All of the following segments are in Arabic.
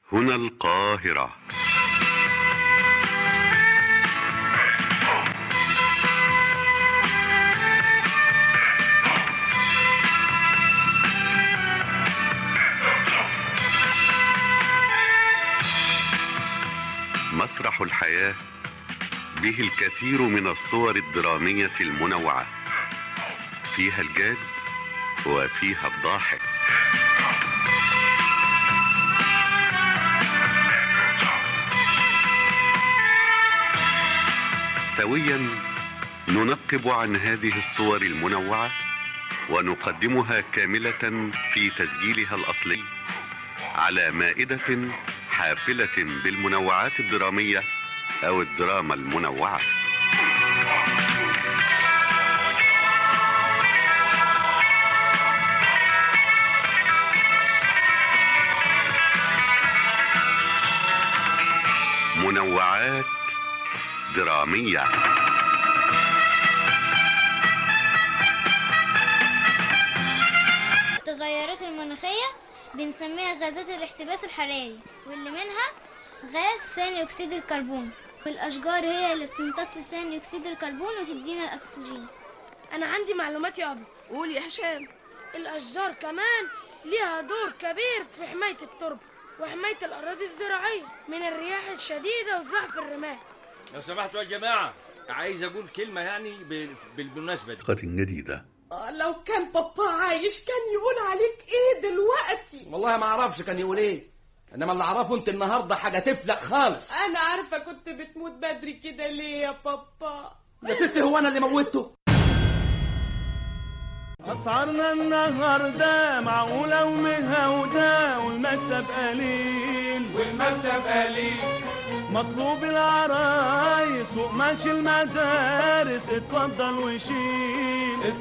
هنا القاهرة. مسرح الحياة به الكثير من الصور الدرامية المنوعة، فيها الجاد وفيها الضاحك. سويا ننقب عن هذه الصور المنوعة ونقدمها كاملة في تسجيلها الأصلي على مائدة حافلة بالمنوعات الدرامية أو الدراما المنوعة. منوعات درامية. التغيرات المناخية بنسميها غازات الاحتباس الحراري، واللي منها غاز ثاني أكسيد الكربون، والأشجار هي اللي بتمتص ثاني أكسيد الكربون وتدينا الأكسجين. أنا عندي معلومات يا أبي. قول يا هشام. الأشجار كمان ليها دور كبير في حماية التربة وحماية الأراضي الزراعية من الرياح الشديدة وزحف الرمال. لو سمحتوا يا جماعة، عايز أقول كلمة يعني بالمناسبة دي. جديدة. لو كان بابا عايش كان يقول عليك ايه دلوقتي؟ والله ما اعرفش كان يقول ايه، انما اللي اعرفه انت النهارده حاجه تفلق خالص. انا عارفه كنت بتموت بدري كده ليه يا بابا؟ يا ستي هو انا اللي موتته؟ اسعارنا النهارده معقوله ومهوده والمكسب قليل مطلوب العرايس وقماش المدارس، اتفضل وشيل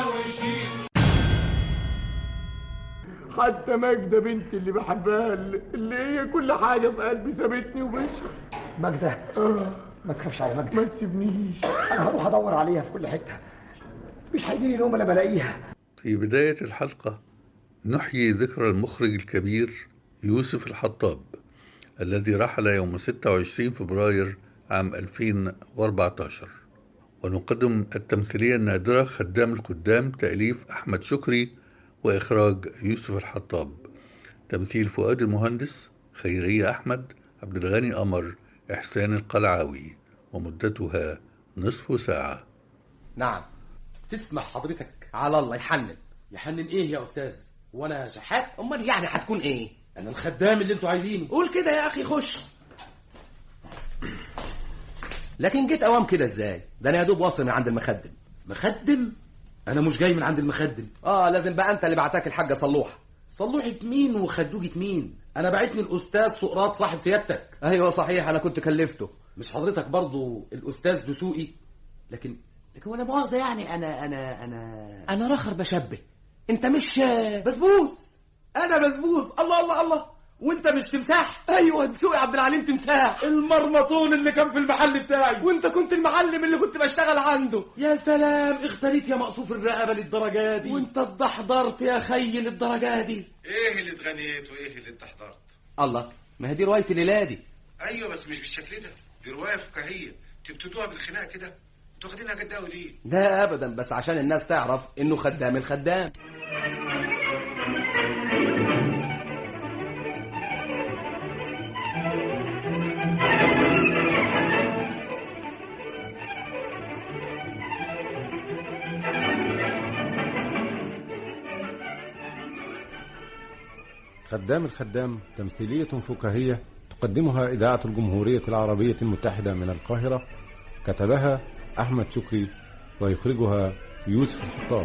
حتى ماجدة بنتي اللي بحبها، اللي هي كل حاجة في قلبي سابتني ومشي. ماجدة ما تخافش على ماجدة، ما تسيبنيش، أنا هروح أدور عليها في كل حتة، مش هيجيلي نوم إلا بلاقيها. في بداية الحلقة نحيي ذكرى المخرج الكبير يوسف الحطاب الذي رحل يوم 26 فبراير عام 2014، ونقدم التمثيلية النادرة خدام القدام، تأليف أحمد شكري وإخراج يوسف الحطاب، تمثيل فؤاد المهندس، خيرية أحمد، عبد الغني قمر، إحسان القلعاوي، ومدتها نصف ساعة. نعم. تسمح حضرتك؟ على الله يحنن ايه يا استاذ؟ وانا شحات؟ امال يعني هتكون ايه؟ انا الخدام اللي انتوا عايزينه. قول كده يا اخي، خش. لكن جيت اوام كده ازاي؟ ده انا يا دوب واصل من عند المخدم. مخدم؟ انا مش جاي من عند المخدم. لازم بقى انت اللي بعتك الحاجه صلوحه. صلوحه مين وخدوجه مين؟ انا بعتني الاستاذ سقراط صاحب سيادتك. ايوه صحيح، انا كنت كلفته. مش حضرتك برضو الاستاذ دسوقي؟ لكن ولا مؤاخذه يعني انا راخر بشبه. انت مش بسبوس؟ انا بسبوس؟ الله الله الله. وانت مش تمساح؟ ايوه دسوقي عبد العليم تمساح، المرمطون اللي كان في المحل بتاعي. وانت كنت المعلم اللي كنت بشتغل عنده. يا سلام، اختاريت يا مقصوف الرقبه للدرجه دي. وانت اتدحضرت يا خي للدرجه دي. ايه اللي اتغنيت وايه اللي اتدحضرت؟ الله، ما هي دي روايه الليله دي. ايوه بس مش بالشكل ده، دي روايه فكاهيه تبتدوها بالخناق كده. انتوا واخدينها جد قوي ليه؟ لا ابدا، بس عشان الناس تعرف انه خدام الخدام. خدام الخدام تمثيلية فكاهية تقدمها إذاعة الجمهورية العربية المتحدة من القاهرة، كتبها أحمد شكري ويخرجها يوسف الحطاب.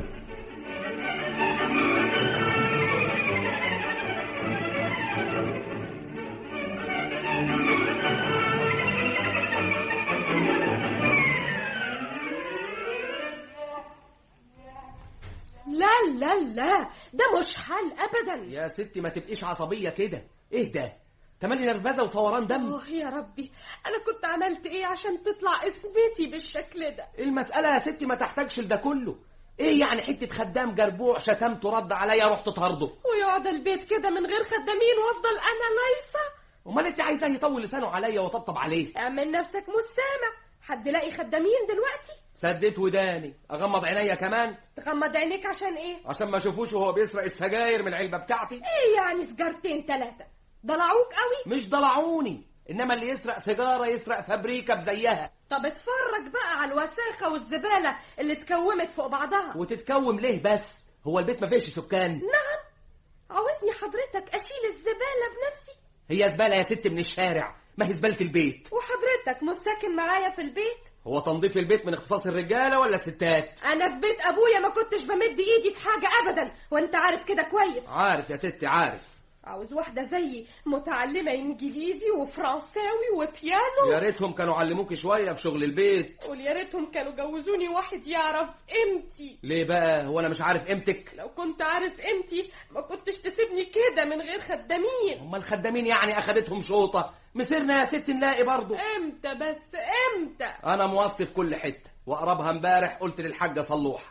لا لا لا، ده مش حل ابدا. يا ستي ما تبقيش عصبيه كده. ايه ده؟ تملي نرفزه وفوران دم. يا ربي، انا كنت عملت ايه عشان تطلع اسمتي بالشكل ده؟ المساله يا ستي ما تحتاجش لده كله. ايه يعني حته خدام جربوع شتمته رد عليا رحت طرده؟ ويقعد البيت كده من غير خدامين وافضل انا لايصه؟ امال انت عايزاه يطول لسانه عليا وطبطب عليه؟ اعمل نفسك مش سامع. حد لاقي خدامين دلوقتي؟ سديت وداني. اغمض عينيا كمان؟ تغمض عينيك عشان ايه؟ عشان ما اشوفوش وهو بيسرق السجاير من العلبه بتاعتي. ايه يعني سجارتين 3 ضلعوك قوي؟ مش ضلعوني، انما اللي يسرق سيجاره يسرق فابريكا بزيها. طب اتفرج بقى على الوساخه والزباله اللي اتكومت فوق بعضها. وتتكوم ليه بس؟ هو البيت ما فيهش سكان؟ نعم. عاوزني حضرتك اشيل الزباله بنفسي؟ هي زباله يا ست من الشارع، ما هي زباله البيت. وحضرتك مش ساكن معايا في البيت؟ هو تنظيف البيت من اختصاص الرجاله ولا الستات؟ انا في بيت ابويا ما كنتش بمد ايدي في حاجه ابدا، وانت عارف كده كويس. عارف يا ستي عارف. عاوز واحده زيي متعلمه انجليزي وفرنساوي وبيانو. يا ريتهم كانوا علموكي شويه في شغل البيت. قول يا ريتهم كانوا جوزوني واحد يعرف قيمتي. ليه بقى؟ هو انا مش عارف قيمتك؟ لو كنت عارف قيمتي ما كنتش تسيبني كده من غير خدامين. امال الخدامين يعني اخدتهم شوطه؟ مسيرنا يا ست نلاقي برضو. امتى بس امتى؟ انا موصي في كل حته، واقربها امبارح قلت للحاجه صلوحه.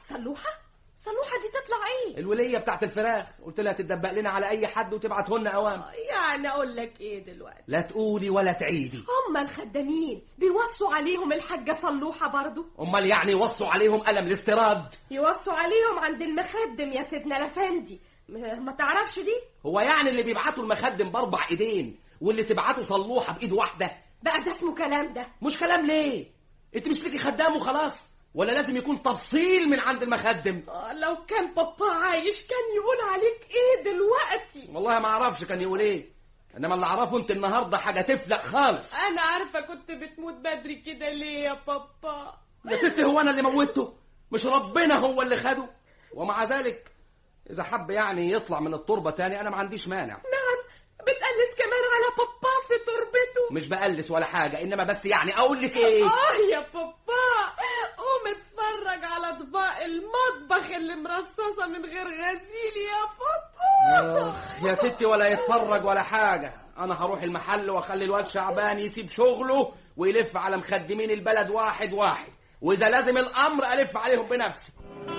صلوحه دي تطلع ايه؟ الوليه بتاعت الفراخ، قلت لها تدبق لنا على اي حد وتبعته لنا اوام. يعني اقول لك ايه دلوقتي؟ لا تقولي ولا تعيدي. هم الخدامين بيوصوا عليهم الحاجه صلوحه برضو؟ امال يعني يوصوا عليهم قلم الاستيراد؟ يوصوا عليهم عند المخدم يا سيدنا الافندي، ما تعرفش دي؟ هو يعني اللي بيبعتوا المخدم ب4 ايدين واللي تبعته صلوحه بايد واحده؟ بقى ده اسمه كلام؟ ده مش كلام. ليه؟ انت مش ليكي خدام وخلاص ولا لازم يكون تفصيل من عند المخدم؟ لو كان بابا عايش كان يقول عليك ايه دلوقتي؟ والله ما اعرفش كان يقول ايه، انما اللي اعرفه انت النهارده حاجه تفلق خالص. انا عارفه كنت بتموت بدري كده ليه يا بابا؟ يا ستي هو انا اللي موته؟ مش ربنا هو اللي خده؟ ومع ذلك اذا حب يعني يطلع من التربه تاني انا ما عنديش مانع. نعم. بتقلس كمان على بابا في تربته؟ مش بقلس ولا حاجه، انما بس يعني اقول لك ايه. يا بابا قوم اتفرج على اطباق المطبخ اللي مرصصه من غير غسيل يا بابا. يا ستي ولا يتفرج ولا حاجه، انا هروح المحل واخلي الواد شعبان يسيب شغله ويلف على مخدمين البلد واحد واحد، واذا لازم الامر الف عليهم بنفسي.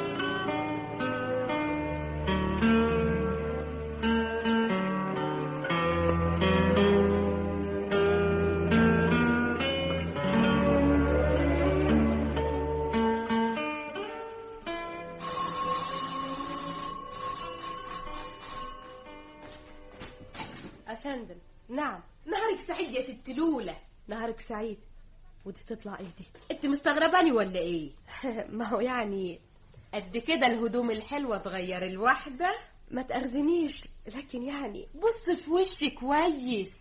أفندم. نعم. نهارك سعيد يا ست لولة. نهارك سعيد. ودي تطلع ايه دي؟ انت مستغرباني ولا ايه؟ ما هو يعني قد كده الهدوم الحلوة تغير الواحدة. ما تأخذنيش، لكن يعني بص في وشي كويس.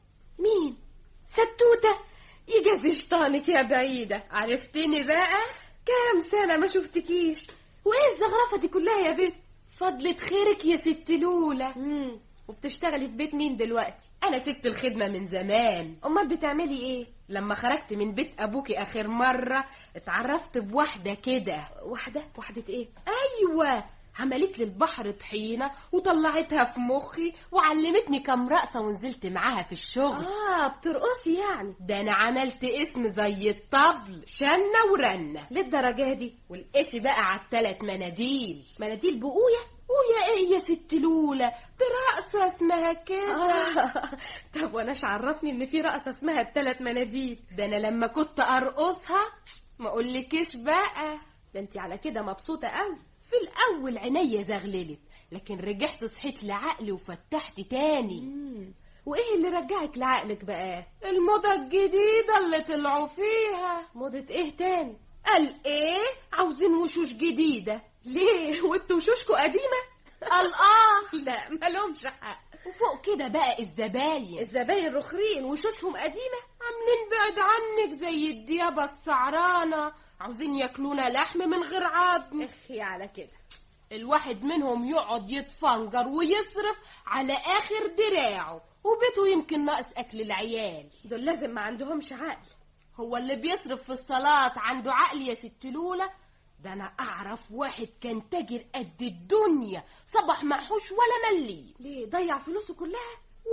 مين؟ ستوتة؟ يجازي شيطانك يا بعيدة. عرفتني بقى؟ كام سنة ما شفتكيش. وايه الزغرفة دي كلها يا بنت؟ فضلة خيرك يا ست لولة. وبتشتغلي في بيت مين دلوقتي؟ انا سبت الخدمة من زمان. امال بتعملي ايه؟ لما خرجت من بيت ابوكي اخر مرة اتعرفت بواحدة كده. واحدة ايه؟ ايوه، عملت لي البحر طحينة وطلعتها في مخي وعلمتني كم رقصة ونزلت معاها في الشغل. بترقصي يعني؟ ده انا عملت اسم زي الطبل، شنة ورنة للدرجة دي. والقش بقى على ال3 مناديل. مناديل بقوية؟ ويا ايه يا ست لولة؟ دي رقصة اسمها كده. طب واناش عرفني ان في رقصة اسمها ب3 مناديل؟ ده انا لما كنت ارقصها ما اقولكيش بقى. ده انت على كده مبسوطة قوي. في الاول عينيا زغللت، لكن رجعت صحيت لعقلي وفتحت تاني. وايه اللي رجعك لعقلك بقى؟ الموضة الجديدة اللي طلعوا فيها. موضة ايه تاني؟ قال ايه؟ عاوزين وشوش جديدة. ليه؟ وانتوا وشوشكوا قديمة؟ قال لا مالهمش حق. وفوق كده بقى الزباين رخرين وشوشهم قديمة، عاملين بعد عنك زي الديابة السعرانة، عاوزين ياكلونا لحم من غير عظم. اخي على كده. الواحد منهم يقعد يتفنجر ويصرف على اخر دراعه، وبيته يمكن ناقص اكل العيال. دول لازم ما عندهمش عقل. هو اللي بيصرف في الصلاة عنده عقل يا ست لولة؟ ده انا اعرف واحد كان تاجر قد الدنيا، صبح معهوش ولا ملي. ليه؟ ضيع فلوسه كلها؟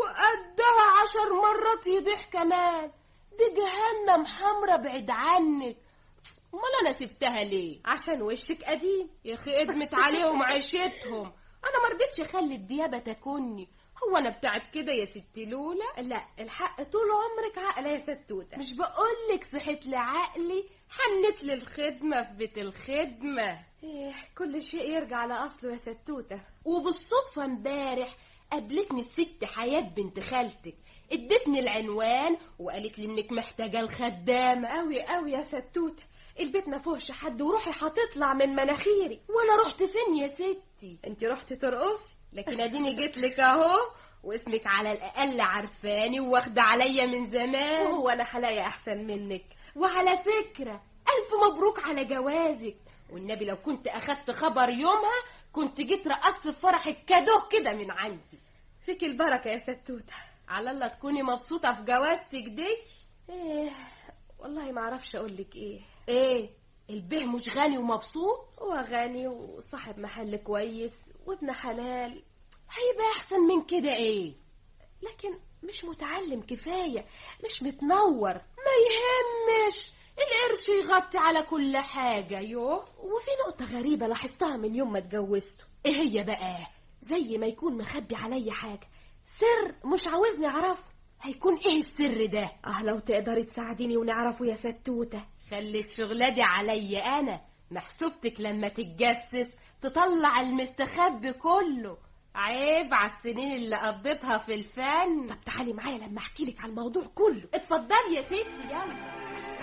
وقدها 10 مرات يضيح كمان. دي جهنم حمرا بعيد عنك. امال انا سبتها ليه؟ عشان وشك قديم يا اخي. ادمت عليهم عيشتهم. انا مرضتش اخلي الديابه تاكلني. هو انا بتاعت كده يا ست لولا؟ لا، الحق طول عمرك عاقله يا ستوته. مش بقولك صحيت لعقلي، حنت للخدمه في بيت الخدمه. ايه، كل شيء يرجع لاصله يا ستوته. وبالصدفه امبارح قابلتني الست حياه بنت خالتك، ادتني العنوان وقالت لي انك محتاجه الخدامه. قوي قوي يا ستوته، البيت ما فيهوش حد وروحي هتطلع من مناخيري. وانا رحت فين يا ستي؟ انت رحتي ترقصي، لكن اديني جيت لك اهو، واسمك على الاقل عارفاني واخده عليا من زمان. هو انا هلاقي احسن منك؟ وعلى فكره الف مبروك على جوازك، والنبي لو كنت اخدت خبر يومها كنت جيت رقصت في فرحك كادوه كده من عندي. فيك البركه يا ستوته. على الله تكوني مبسوطه في جوازتك دي. ايه والله ما اعرفش اقول لك ايه. ايه البيه مش غني ومبسوط؟ هو غني وصاحب محل كويس وابن حلال، هيبقى احسن من كده ايه؟ لكن مش متعلم كفايه، مش متنور. ما يهمش، القرش يغطي على كل حاجه. يوه، وفي نقطه غريبه لاحظتها من يوم ما اتجوزته. ايه هي بقى؟ زي ما يكون مخبي عليا حاجه، سر مش عاوزني اعرفه. هيكون ايه السر ده؟ لو تقدري تساعديني ونعرفه يا ستوته. خلي الشغلة دي عليا انا، محسوبتك لما تتجسس تطلع المستخبي كله. عيب على السنين اللي قضيتها في الفن. طب تعالي معايا لما احكي لك على الموضوع كله. اتفضلي يا ستي، يلا.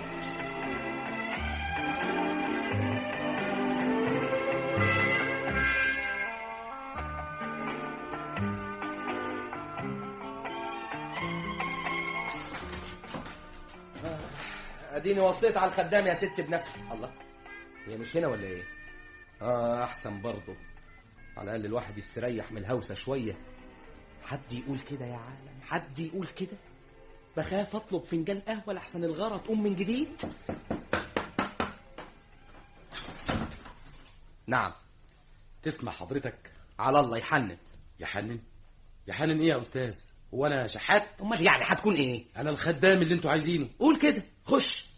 اديني وصيت على الخدام يا ست بنفسي. الله، هي مش هنا ولا ايه؟ احسن برضه، على الاقل الواحد يستريح من الهوسه شويه. حد يقول كده يا عالم، حد يقول كده؟ بخاف اطلب فنجان قهوه لحسن الغاره تقوم من جديد. نعم، تسمع حضرتك؟ على الله يحنن. يحنن؟ يحنن ايه يا استاذ؟ هو انا شحات؟ امال يعني هتكون ايه؟ انا الخدام اللي انتوا عايزينه. قول كده، خش.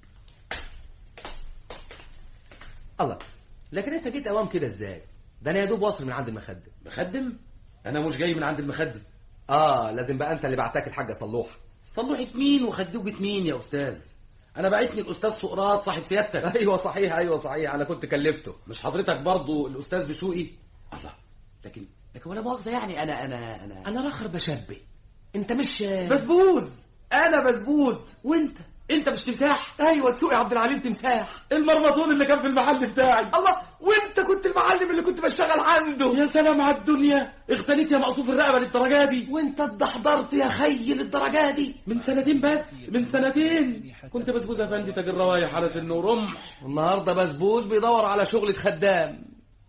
الله، لكن انت جيت اوام كده ازاي؟ ده انا يا دوب واصل من عند المخدم. مخدم؟ انا مش جاي من عند المخدم. لازم بقى انت اللي بعتك الحاجه صلوحه. صلوحه مين وخدوجه مين يا استاذ؟ انا بعتني الاستاذ سقراط صاحب سيادتك. ايوه صحيح، انا كنت كلفته. مش حضرتك برضو الاستاذ دسوقي؟ الله، لكن ولا مؤاخذه يعني انا رخر بشبه. انت مش بسبوز. انا بسبوز وانت مش تمساح. ايوه، دسوقي عبد العليم تمساح، المرمطون اللي كان في المحل بتاعي. الله، وانت كنت المعلم اللي كنت بشتغل عنده. يا سلام على الدنيا، اغتنيت يا مقصوف الرقبه للدرجه دي. وانت اتدحضرت يا خي للدرجه دي من سنتين بس. من سنتين كنت بسبوز افندي تاج الروايح على سن ورمح، والنهارده بسبوز بيدور على شغله خدام.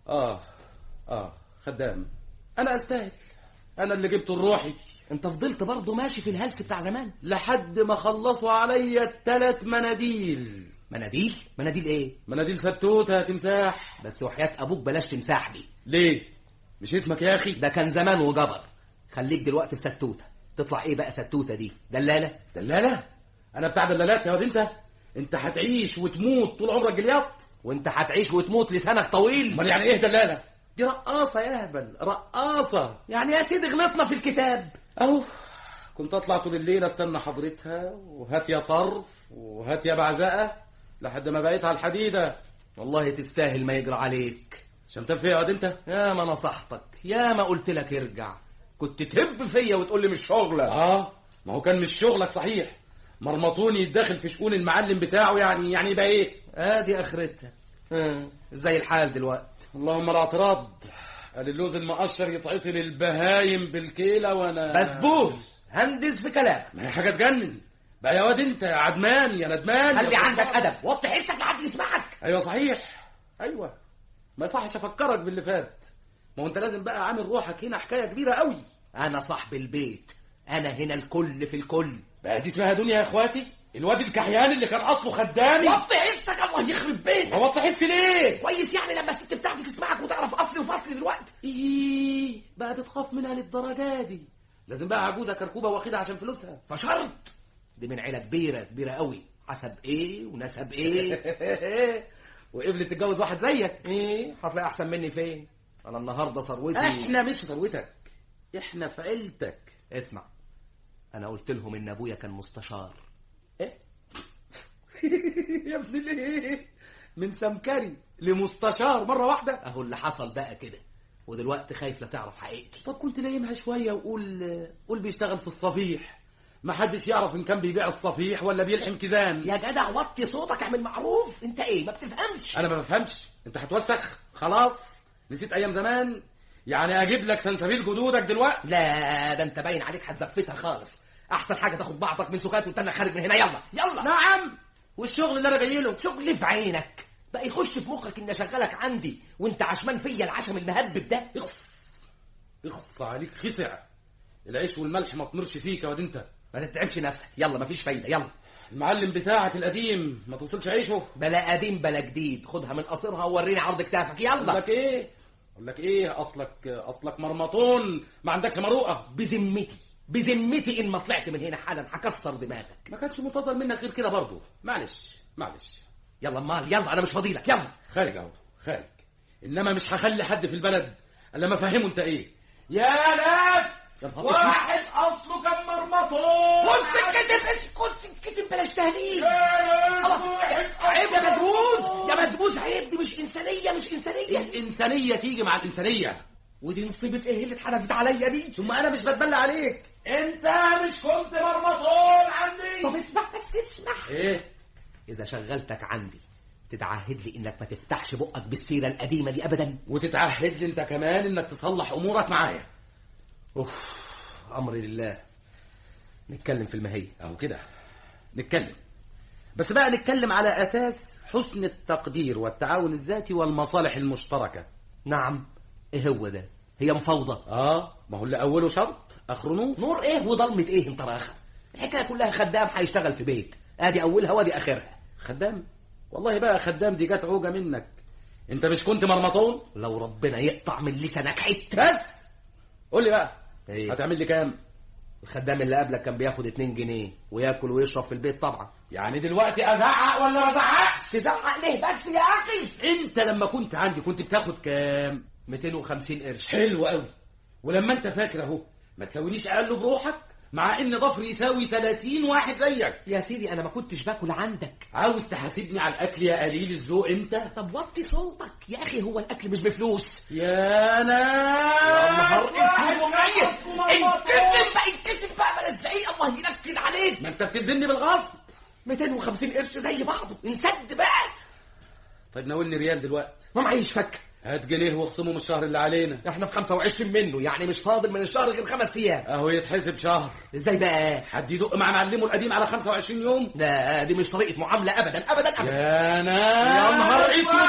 خدام. انا استاهل، انا اللي جبته لروحي. انت فضلت برضه ماشي في الهلس بتاع زمان لحد ما خلصوا عليا 3 مناديل. مناديل ايه؟ مناديل ستوته يا تمساح. بس وحياة ابوك بلاش تمساح دي. ليه؟ مش اسمك يا اخي؟ ده كان زمان وجبر. خليك دلوقتي في ستوته. تطلع ايه بقى ستوته دي؟ دلالة؟ انا بتاع دلالات يا واد. انت هتعيش وتموت طول عمرك جلياط. وانت هتعيش وتموت لسانك طويل. امال يعني ايه دلالة؟ دي رقاصة يا هبل، رقاصة. يعني يا سيدي غلطنا في الكتاب اهو. كنت اطلع طول الليل استنى حضرتها، وهات يا صرف وهات يا بعزقة، لحد ما بقيت على الحديدة. والله تستاهل ما يجرى عليك. شمتان فيا يا واد انت؟ يا ما نصحتك، يا ما قلت لك ارجع، كنت تهب فيا وتقول لي مش شغلك. ما هو كان مش شغلك صحيح. مرمطوني يتدخل في شؤون المعلم بتاعه، يعني يبقى ايه؟ ادي اخرتها. ازاي الحال دلوقتي؟ اللهم لا اعتراض. قال اللوز المقشر يتعطي للبهايم بالكيله وانا بسبوس هندس في كلام. ما هي حاجه تجنن بقى يا واد انت، يا عدمان يا ندمان. خلي عندك ادب، وطي حسك لحد يسمعك. ايوه صحيح، ايوه. ما صحش افكرك باللي فات. ما هو انت لازم بقى عامل روحك هنا حكايه كبيره قوي. انا صاحب البيت، انا هنا الكل في الكل. بقى دي اسمها دنيا يا اخواتي. الواد الكحيان اللي كان اصله خدامي. وطي حسك، الله يخرب بيتك. وطي حسي ليه؟ كويس يعني لما الست بتاعتي تسمعك وتعرف اصلي وفصلي دلوقتي. بقى بتخاف منها للدرجه دي؟ لازم بقى عجوزه كركوبه واخدها عشان فلوسها فشرط. دي من عيله كبيره قوي، حسب ايه ونسب ايه. وقبلت تتجوز واحد زيك. هتلاقي احسن مني فين؟ انا النهارده ثروتي. احنا مش ثروتك، احنا في عيلتك. اسمع، انا قلت لهم ان ابويا كان مستشار. ايه يا ابني ليه من سمكري لمستشار مرة واحدة؟ اهو اللي حصل بقى كده، ودلوقتي خايف لا تعرف حقيقتي. طب كنت نايمها شوية وقول بيشتغل في الصفيح، ما حدش يعرف ان كان بيبيع الصفيح ولا بيلحم كيزان. يا جدع وطي صوتك، اعمل معروف. انت ايه ما بتفهمش؟ انا ما بفهمش، انت هتوسخ خلاص. نسيت ايام زمان؟ يعني اجيب لك سنسبيل جدودك دلوقتي؟ لا ده انت باين عليك هتزفتها خالص. احسن حاجه تاخد بعضك من سكات وتنى خارج من هنا. يلا يلا. نعم. والشغل اللي انا جاي له شغل في عينك بقى يخش في مخك ان اشغلك عندي وانت عشمان فيا العشم المهبب ده؟ اخص عليك خسع. العيش والملح ما تمرش فيك يا واد انت. ما تتعبش نفسك، يلا مفيش فايده. يلا المعلم بتاعك القديم ما توصلش عيشه. بلا قديم بلا جديد، خدها من قصرها ووريني عرض كتافك. يلا. اقول لك ايه اصلك مرمطون ما عندكش مروءه. بذمتي ان ما طلعت من هنا حالا هكسر دماغك. ما كانش منتظر منك غير كده برضه. معلش يلا مال، يلا انا مش فاضيلك. يلا خارج اهو خارج. انما مش هخلي حد في البلد الا ما فهمه انت ايه. يا ناس واحد اصله كان مرمطون. اسكت الكتب بلاش تهليل. عيب يا مدبوس عيب. دي مش انسانيه. الانسانيه تيجي مع الانسانيه. ودي مصيبه ايه اللي اتحدفت عليا دي؟ ثم انا مش بتبلى عليك. انت مش كنت مرمطون عندي؟ طب اسمع بس اسمع. ايه؟ اذا شغلتك عندي تتعهد لي انك ما تفتحش بقك بالسيره القديمه دي ابدا، وتتعهد لي انت كمان انك تصلح امورك معايا. امري لله. نتكلم في المهية اهو كده نتكلم، بس بقى نتكلم على اساس حسن التقدير والتعاون الذاتي والمصالح المشتركه. نعم. ايه هو ده؟ هي مفاوضه. ما هو اللي اوله شرط اخره نور. نور ايه وضلمه ايه انت راخه؟ الحكايه كلها خدام هيشتغل في بيت، ادي اولها وادي اخرها. خدام؟ والله بقى خدام دي جت عوجه منك. انت مش كنت مرمطون؟ لو ربنا يقطع من لسانك حته. بس قول لي بقى إيه؟ هتعمل لي كام؟ الخدام اللي قبلك كان بياخد 2 جنيه وياكل ويشرب في البيت طبعا. يعني دلوقتي ازعق ولا ما ازعقش؟ تزعق ليه بس يا اخي؟ انت لما كنت عندي كنت بتاخد كام؟ 250 قرش. حلو قوي. ولما انت فاكر اهو ما تسوينيش اقل بروحك، مع ان ضفري يساوي 30 واحد زيك. يا سيدي انا ما كنتش باكل عندك. عاوز تحاسبني على الاكل يا قليل الذوق انت؟ طب وطي صوتك يا اخي، هو الاكل مش بفلوس؟ يا ناس يا نهار انكتب بقى بلا الزعيق، الله ينكد عليك. ما انت بتلزمني بالغصب. 250 قرش زي بعضه، انسد بقى. طيب ناولني ريال دلوقتي. ما معيش فك. هات جنيه واخصمه من الشهر اللي علينا. احنا في 25 منه، يعني مش فاضل من الشهر غير 5 ايام. اهو يتحسب شهر. ازاي بقى؟ حد يدق مع معلمه القديم على 25 يوم؟ لا دي مش طريقه معامله ابدا ابدا ابدا. يا ناس يا نهار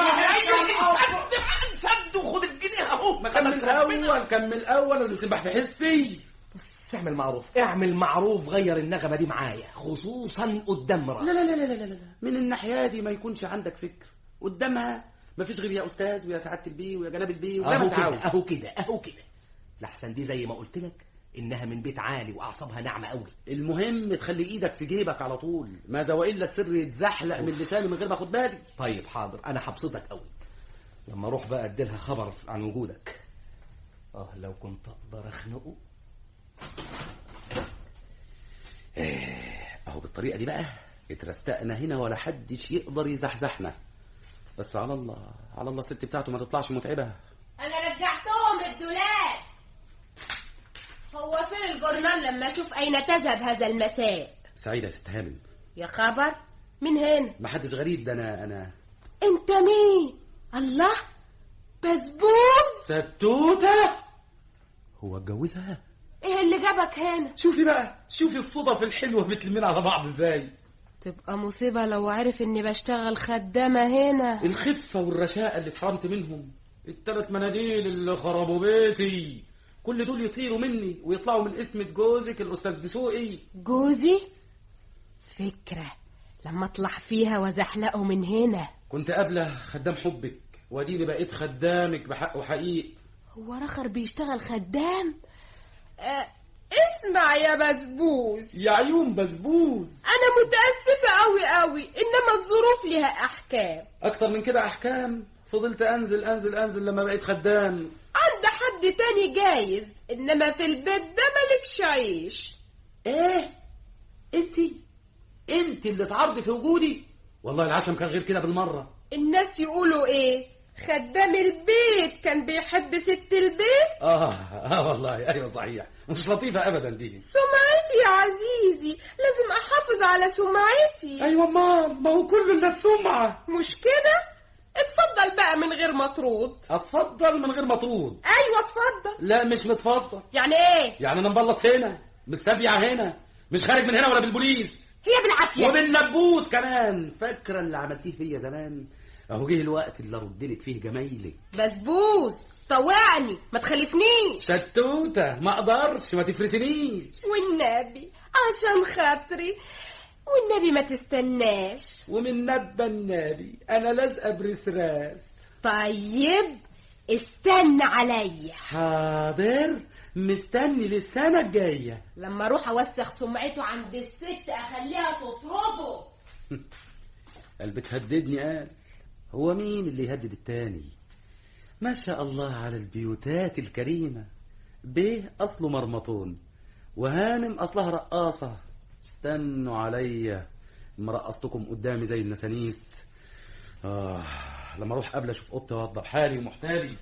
انسد وخد الجنيه اهو. ما كمل اول لازم تنبح في حسي. بس اعمل معروف غير النغمه دي معايا، خصوصا قدام مراتك. لا لا لا لا لا، من الناحيه دي ما يكونش عندك فكر. قدامها ما فيش غير يا استاذ ويا سعاده البيه ويا جناب البيه وزي ما انت عاوز. اهو كده لحسن دي زي ما قلت لك انها من بيت عالي واعصابها ناعمه قوي. المهم تخلي ايدك في جيبك على طول، ماذا والا السر يتزحلق من لساني من غير ما اخد بالي. طيب حاضر، انا هبسطك قوي لما اروح بقى اديلها خبر عن وجودك. لو كنت اقدر اخنقه. اهو بالطريقه دي بقى اترستقنا هنا ولا حدش يقدر يزحزحنا. بس على الله الست بتاعته ما تطلعش متعبه. انا رجعتهم للدولاب. هو فين الجورنال لما اشوف اين تذهب هذا المساء؟ سعيده يا ست هانم. يا خبر، مين هنا؟ ما حدش غريب، ده انا. انت مين؟ الله، بسبوس ستوته. هو اتجوزها؟ ايه اللي جابك هنا؟ شوفي الصدف الحلوه بتلمين على بعض ازاي. تبقى مصيبه لو عرف اني بشتغل خدامه هنا. الخفه والرشاقه اللي اتحرمت منهم، ال3 مناديل اللي خربوا بيتي، كل دول يطيروا مني ويطلعوا من اسم جوزك الاستاذ دسوقي. جوزي؟ فكره لما اطلع فيها وزحلقه من هنا. كنت قبله خدام حبك واديني بقيت خدامك بحق وحقيق. هو رخر بيشتغل خدام؟ اسمع يا بسبوس، يا عيون بسبوس، انا متاسفه قوي انما الظروف لها احكام. اكتر من كده احكام؟ فضلت انزل لما بقيت خدام. عند حد تاني جايز، انما في البيت ده مالكش عيش. ايه انت اللي تعرضي في وجودي؟ والله العسل كان غير كده بالمره. الناس يقولوا ايه؟ خدام البيت كان بيحب ست البيت. والله ايوه صحيح، مش لطيفه ابدا دي. سمعتي يا عزيزي، لازم احافظ على سمعتي. ايوه ما هو كله الا السمعه. مش كده؟ اتفضل بقى من غير مطرود. اتفضل من غير مطرود؟ ايوه اتفضل. لا مش متفضل. يعني ايه؟ يعني انا مبلط هنا، مستبيع هنا، مش خارج من هنا ولا بالبوليس، هي بالعافيه وبالنبوت كمان. فاكره اللي عملتيه فيا زمان؟ اهو جه الوقت اللي اردلك فيه جمايلك. بسبوس طوعني، ما تخلفنيش. شتوته ما اقدرش، ما تفرسنيش. والنبي عشان خاطري، والنبي ما تستناش. ومن نبى النبي انا لازقه برسراس. طيب استنى عليا. حاضر، مستني للسنه الجايه لما اروح اوسخ سمعته عند الست اخليها تطرده. قال بتهددني. قال هو مين اللي يهدد التاني؟ ما شاء الله على البيوتات الكريمه. بيه اصله مرمطون، وهانم اصلها رقاصه. استنوا عليا مرقصتكم قدامي زي النسانيس. لما اروح قبل اشوف اوضتي واوضب حالي ومحتالي.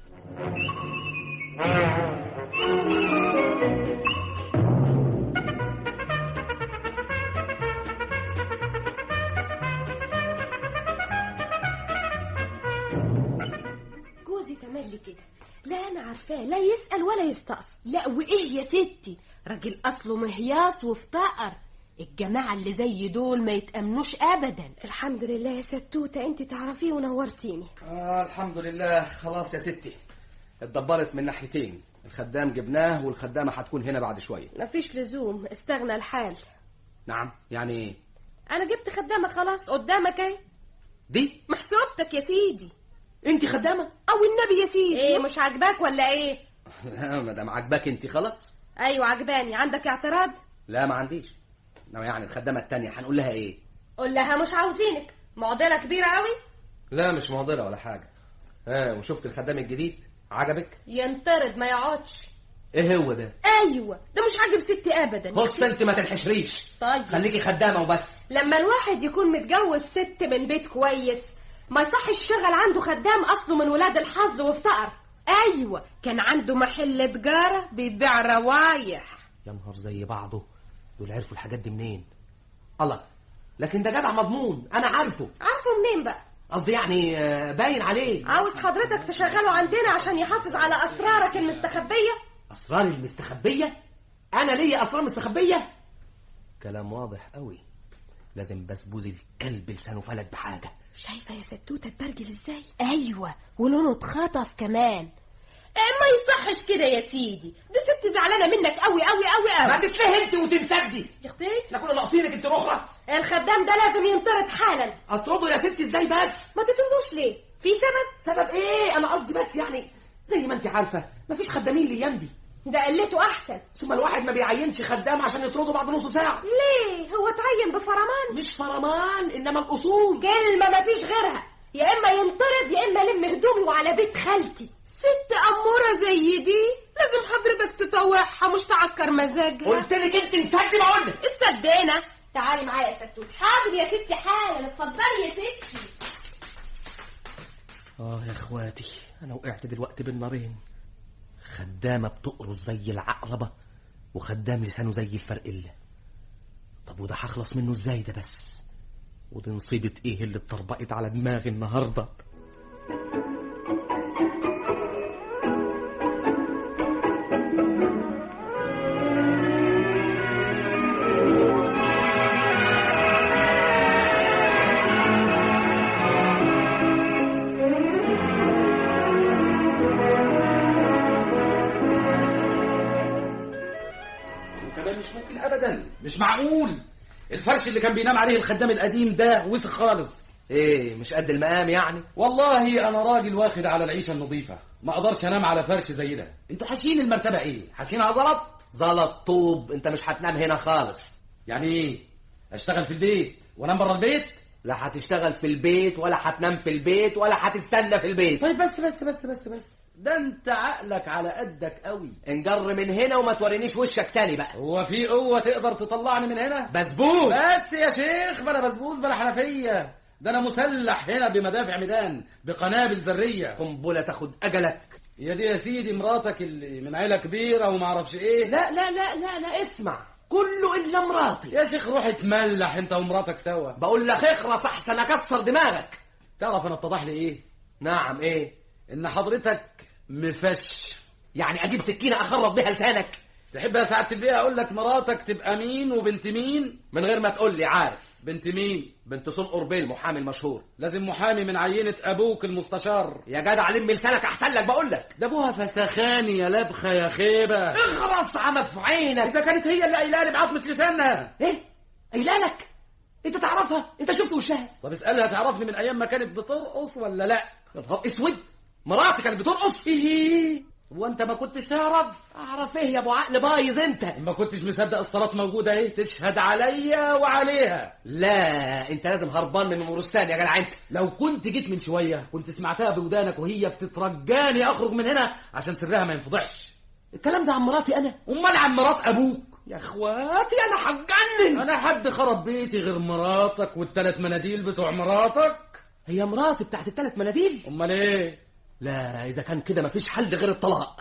جوزي تملي كده، لا انا عارفاه لا يسأل ولا يستقصد. لا وايه يا ستي، راجل اصله مهياص وافتقر. الجماعة اللي زي دول ما يتأمنوش ابدا. الحمد لله يا ستوته، انت تعرفيه ونورتيني. الحمد لله. خلاص يا ستي، اتدبرت من ناحيتين. الخدام جبناه والخدامة هتكون هنا بعد شوية. مفيش لزوم، استغنى الحال. نعم يعني ايه؟ انا جبت خدامة خلاص قدامك اهي. دي محسوبتك يا سيدي. انت خدامة؟ او النبي يا سيدي. ايه مش عاجباك ولا ايه؟ لا مدام عجباك انت خلاص. ايوه عجباني. عندك اعتراض؟ لا ما عنديش. يعني الخدامة التانية هنقول لها ايه؟ قول لها مش عاوزينك، معضلة كبيرة قوي. لا مش معضلة ولا حاجة. وشفت الخدام الجديد عجبك؟ ينطرد ما يقعدش. ايه هو ده؟ ايوه ده مش عاجب ستي ابدا. بص انت ما تنحشريش. طيب خليكي خدامة وبس. لما الواحد يكون متجوز ست من بيت كويس ما يصحش الشغل عنده خدام اصله من ولاد الحظ وافتقر. ايوه كان عنده محل تجارة بيبيع روايح. يا نهار زي بعضه، دول عرفوا الحاجات دي منين؟ الله، لكن ده جدع مضمون، انا عارفه منين بقى؟ قصدي يعني باين عليه. عاوز حضرتك تشغله عندنا عشان يحافظ على اسرارك المستخبية. اسراري المستخبية؟ انا ليا اسرار مستخبية؟ كلام واضح قوي. لازم بسبوز الكلب لسانه فلت بحاجة. شايفة يا ستوتة البرجل ازاي؟ ايوه ولونه اتخطف كمان. ما يصحش كده يا سيدي، دي ست زعلانه منك قوي قوي قوي قوي. ما تتلهي انت وتنسدي يا اختي. احنا كنا ناقصينك انت اخرى. الخدام ده لازم ينطرد حالا. اطرده يا ستي ازاي بس؟ ما تطردوش ليه؟ في سبب ايه؟ انا قصدي بس يعني زي ما انت عارفه مفيش خدامين الايام دي. ده قلته احسن. ثم الواحد ما بيعينش خدام عشان يطرده بعد نص ساعه. ليه؟ هو اتعين بفرمان؟ مش فرمان انما الاصول. كلمه مفيش غيرها، يا اما ينطرد يا اما لم هدومي وعلى بيت خالتي. ست اموره زي دي لازم حضرتك تطوعها مش تعكر مزاجها. قلت لك انت نسدي بقول لك. استدينا. تعالي معايا يا ستوت. حاضر يا ستي حالا، اتفضلي يا ستي. يا اخواتي، انا وقعت دلوقتي بالنارين. خدامه بتقرص زي العقربه وخدام لسانه زي الفرقله. طب وده هخلص منه ازاي ده بس؟ ودي نصيبه ايه اللي اتطربقت على دماغي النهارده؟ مش ممكن ابدا، مش معقول. الفرش اللي كان بينام عليه الخدام القديم ده وسخ خالص. ايه مش قد المقام يعني؟ والله انا راجل واخد على العيشه النظيفه، ما اقدرش انام على فرش زي ده. انتوا حاشين المرتبه ايه؟ حاشينها زلط طوب. انت مش هتنام هنا خالص. يعني ايه؟ اشتغل في البيت وانام بره البيت؟ لا هتشتغل في البيت ولا هتنام في البيت ولا هتستنى في البيت. طيب بس ده انت عقلك على قدك قوي. انجر من هنا وما تورينيش وشك تاني بقى. هو في قوة تقدر تطلعني من هنا؟ بسبوس. بس يا شيخ بلا بسبوس بلا حنفية، ده انا مسلح هنا بمدافع ميدان بقنابل ذرية. قنبلة تاخد اجلك. يا دي يا سيدي مراتك اللي من عيلة كبيرة وما اعرفش ايه. لا لا لا لا لا اسمع، كله الا مراتي. يا شيخ روح اتملح انت ومراتك سوا. بقول لك اخرس احسن اكسر دماغك. تعرف انا اتضح لي ايه؟ نعم ايه؟ ان حضرتك مفش. يعني اجيب سكينة اخرب بيها لسانك؟ تحب يا سعادة البيه اقول لك مراتك تبقى مين وبنت مين؟ من غير ما تقول لي. عارف. بنت مين؟ بنت سون قربيل، محامي المشهور. لازم محامي من عينة ابوك المستشار. يا جدع لم لسانك احسن لك بقول لك. ده ابوها فسخاني يا لبخه يا خيبه. اخرس عمى في عينك. اذا كانت هي اللي قايله لي بعظمه لسانها. ايه قايله لك؟ انت تعرفها؟ انت شفت وشها؟ طب اسالها تعرفني من ايام ما كانت بترقص ولا لا؟ يا نهار اسود، مراتي كانت بترقص؟ ايه هو انت ما كنتش تعرف؟ اعرف ايه يا ابو عقل بايظ انت؟ ما كنتش مصدق الصلاه موجوده اهي تشهد عليا وعليها. لا انت لازم هربان من مورستان يا جدع انت. لو كنت جيت من شويه كنت سمعتها بودانك وهي بتترجاني اخرج من هنا عشان سرها ما ينفضحش. الكلام ده عن مراتي انا؟ امال عن مرات ابوك؟ يا اخواتي انا هتجنن. انا حد خرب بيتي غير مراتك والثلاث مناديل بتوع مراتك؟ هي مراتي بتاعت الثلاث مناديل؟ امال ايه؟ لا اذا كان كده مفيش حل غير الطلاق.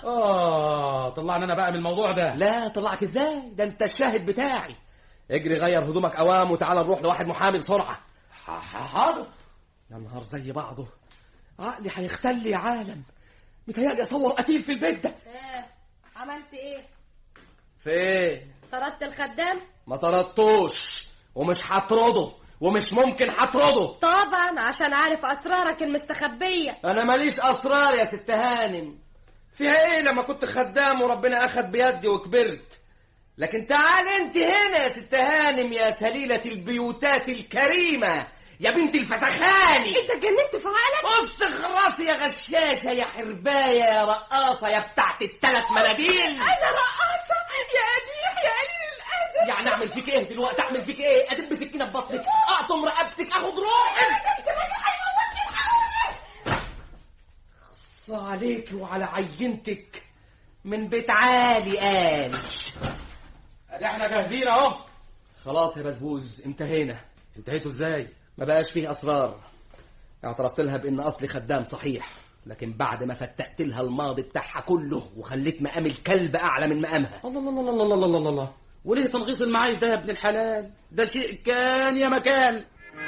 طلعنا انا بقى من الموضوع ده. لا طلعك ازاي؟ ده انت الشاهد بتاعي. اجري غير هدومك اوام وتعال نروح لواحد محامي بسرعه. حاضر. يا نهار زي بعضه، عقلي هيختل يا عالم. متهيألي اصور قتيل في البيت ده. عملت ايه؟ في ايه؟ طردت الخدام؟ ما طردتوش ومش هطرده ومش ممكن هطرده. طبعا عشان عارف اسرارك المستخبيه. انا ماليش اسرار يا ست هانم. فيها ايه لما كنت خدام وربنا اخد بيدي وكبرت؟ لكن تعال انت هنا يا ست هانم يا سليلة البيوتات الكريمة يا بنت الفسخاني. انت اتجننت في عقلك؟ بص خراسي يا غشاشة يا حرباية يا رقاصة يا بتاعت الثلاث مناديل. انا رقاصة يا قبيح يا قليل الادب. يعني اعمل فيك ايه دلوقتي؟ اعمل فيك ايه؟ ادب سكينة ببطنك، اقطم رقبتك، اخد روحك. خص عليك وعلى عينتك من بيت عالي قال. احنا جاهزين اهو. خلاص يا بسبوز انتهينا. انتهيتوا ازاي؟ ما بقاش فيه اسرار. اعترفت لها بان اصلي خدام صحيح، لكن بعد ما فتقت لها الماضي بتاعها كله وخليت مقام الكلب اعلى من مقامها. الله الله الله الله الله الله الله. وليه تنغيص المعايش ده يا ابن الحلال؟ ده شيء كان يا مكان.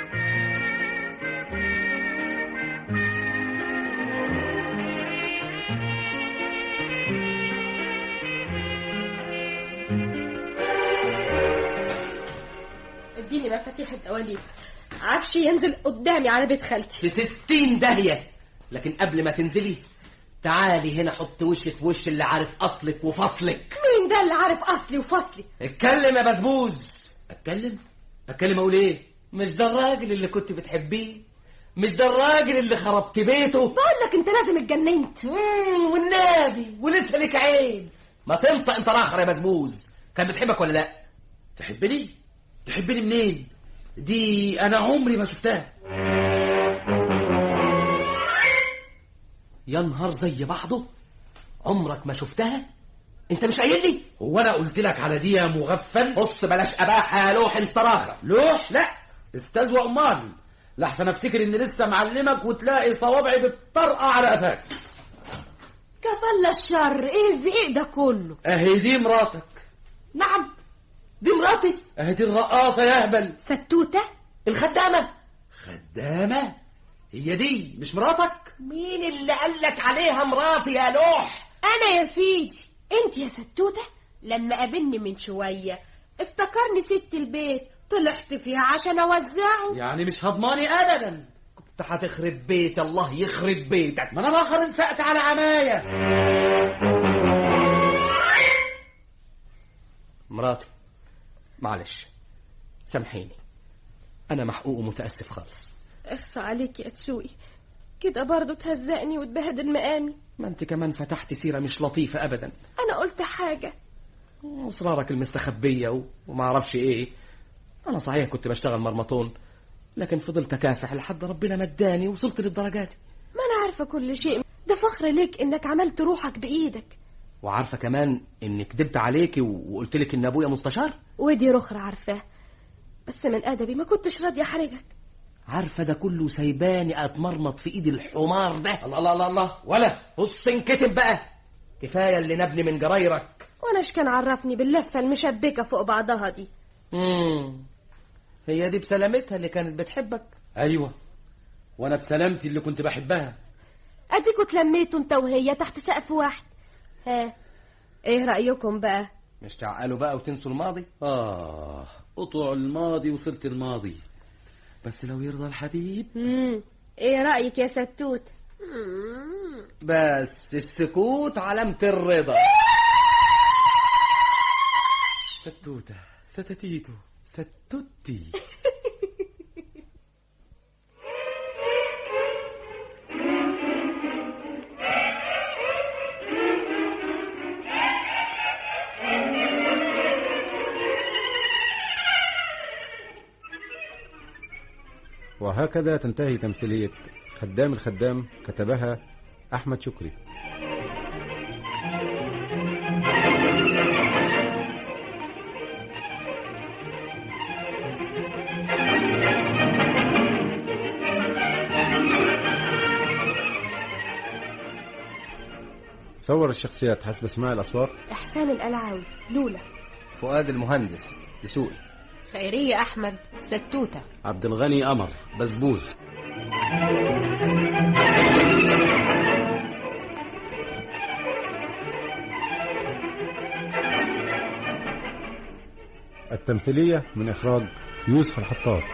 اديني مفاتيح الدواليب، عفشي ينزل قدامي على بيت خالتي. في 60 داهية. لكن قبل ما تنزلي تعالي هنا حط وشي في وش اللي عارف اصلك وفصلك. مين ده اللي عارف اصلي وفصلي؟ اتكلم يا بسبوز. اتكلم اقول ايه؟ مش ده الراجل اللي كنت بتحبيه؟ مش ده الراجل اللي خربت بيته؟ بقول لك انت لازم اتجننت. والنبي ولسه لك عين. ما تنطق انت راخر يا بسبوز. كانت بتحبك ولا لا؟ تحبني منين؟ دي انا عمري ما شفتها. يا نهار زي بعضه، عمرك ما شفتها؟ انت مش قايل لي؟ هو انا قلت لك على دي يا مغفل؟ بص بلاش اباحه يا لوح انت راخر. لوح؟ لا استاذ امال لحسن افتكر اني لسه معلمك وتلاقي صوابعي بتطرقع على قفاك. كفل الشر، ايه الزعيق ده كله؟ اهي دي مراتك. نعم دي مراتي. اهي دي الرقاصه يا اهبل. ستوته الخدامه. خدامه؟ هي دي مش مراتك؟ مين اللي قالك عليها مراتي يا لوح؟ انا يا سيدي. انت يا ستوته لما قابلني من شويه افتكرني ست البيت، طلعت فيها عشان اوزعه. يعني مش هضماني ابدا. كنت هتخرب بيتي. الله يخرب بيتك. ما انا بخر انفقت على عمايه. مراتي معلش سامحيني، انا محقوق ومتاسف خالص. اخصى عليك يا تسوقي، كده برضو تهزقني وتبهدل مقامي. ما انت كمان فتحت سيرة مش لطيفة ابدا. انا قلت حاجة؟ اصرارك المستخبية وما اعرفش ايه. انا صحيح كنت بشتغل مرمطون، لكن فضلت اكافح لحد ربنا مداني وصلت للدرجات. ما انا عارفة كل شيء، ده فخر ليك انك عملت روحك بايدك. وعارفه كمان اني كدبت عليكي وقلت لك ان ابويا مستشار. ودي رخرة عارفاه، بس من ادبي ما كنتش راضيه احرجك. عارفه ده كله سايباني اتمرمط في ايد الحمار ده. الله الله الله الله، ولا بص انكتم بقى، كفايه اللي نبني من جرايرك. وانا كان عرفني باللفه المشبكه فوق بعضها دي. هي دي بسلامتها اللي كانت بتحبك؟ ايوه، وانا بسلامتي اللي كنت بحبها. اديكوا اتلميتوا انت وهي تحت سقف واحد. ها ايه رايكم بقى؟ مش تعقلوا بقى وتنسوا الماضي؟ قطع الماضي وصلت الماضي، بس لو يرضى الحبيب. ايه رايك يا ستوت؟ بس السكوت علامه الرضا. ستوته ستتيتو ستوتي. وهكذا تنتهي تمثيلية خدام الخدام، كتبها أحمد شكري. صور الشخصيات حسب اسماء الأصوات: إحسان القلعاوي لولا، فؤاد المهندس دسوقي، خيرية أحمد ستوتة، عبد الغني قمر بسبوس. التمثيلية من إخراج يوسف الحطاب.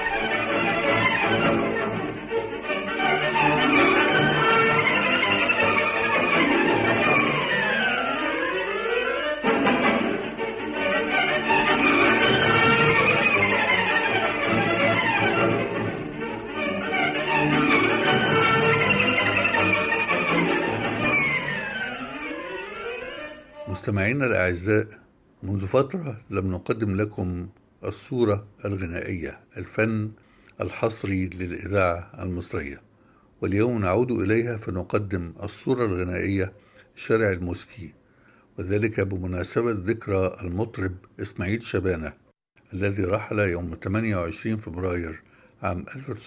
مستمعينا الأعزاء، منذ فترة لم نقدم لكم الصورة الغنائية، الفن الحصري للإذاعة المصرية، واليوم نعود إليها فنقدم الصورة الغنائية شارع الموسكي، وذلك بمناسبة ذكرى المطرب إسماعيل شبانة الذي رحل يوم 28 فبراير عام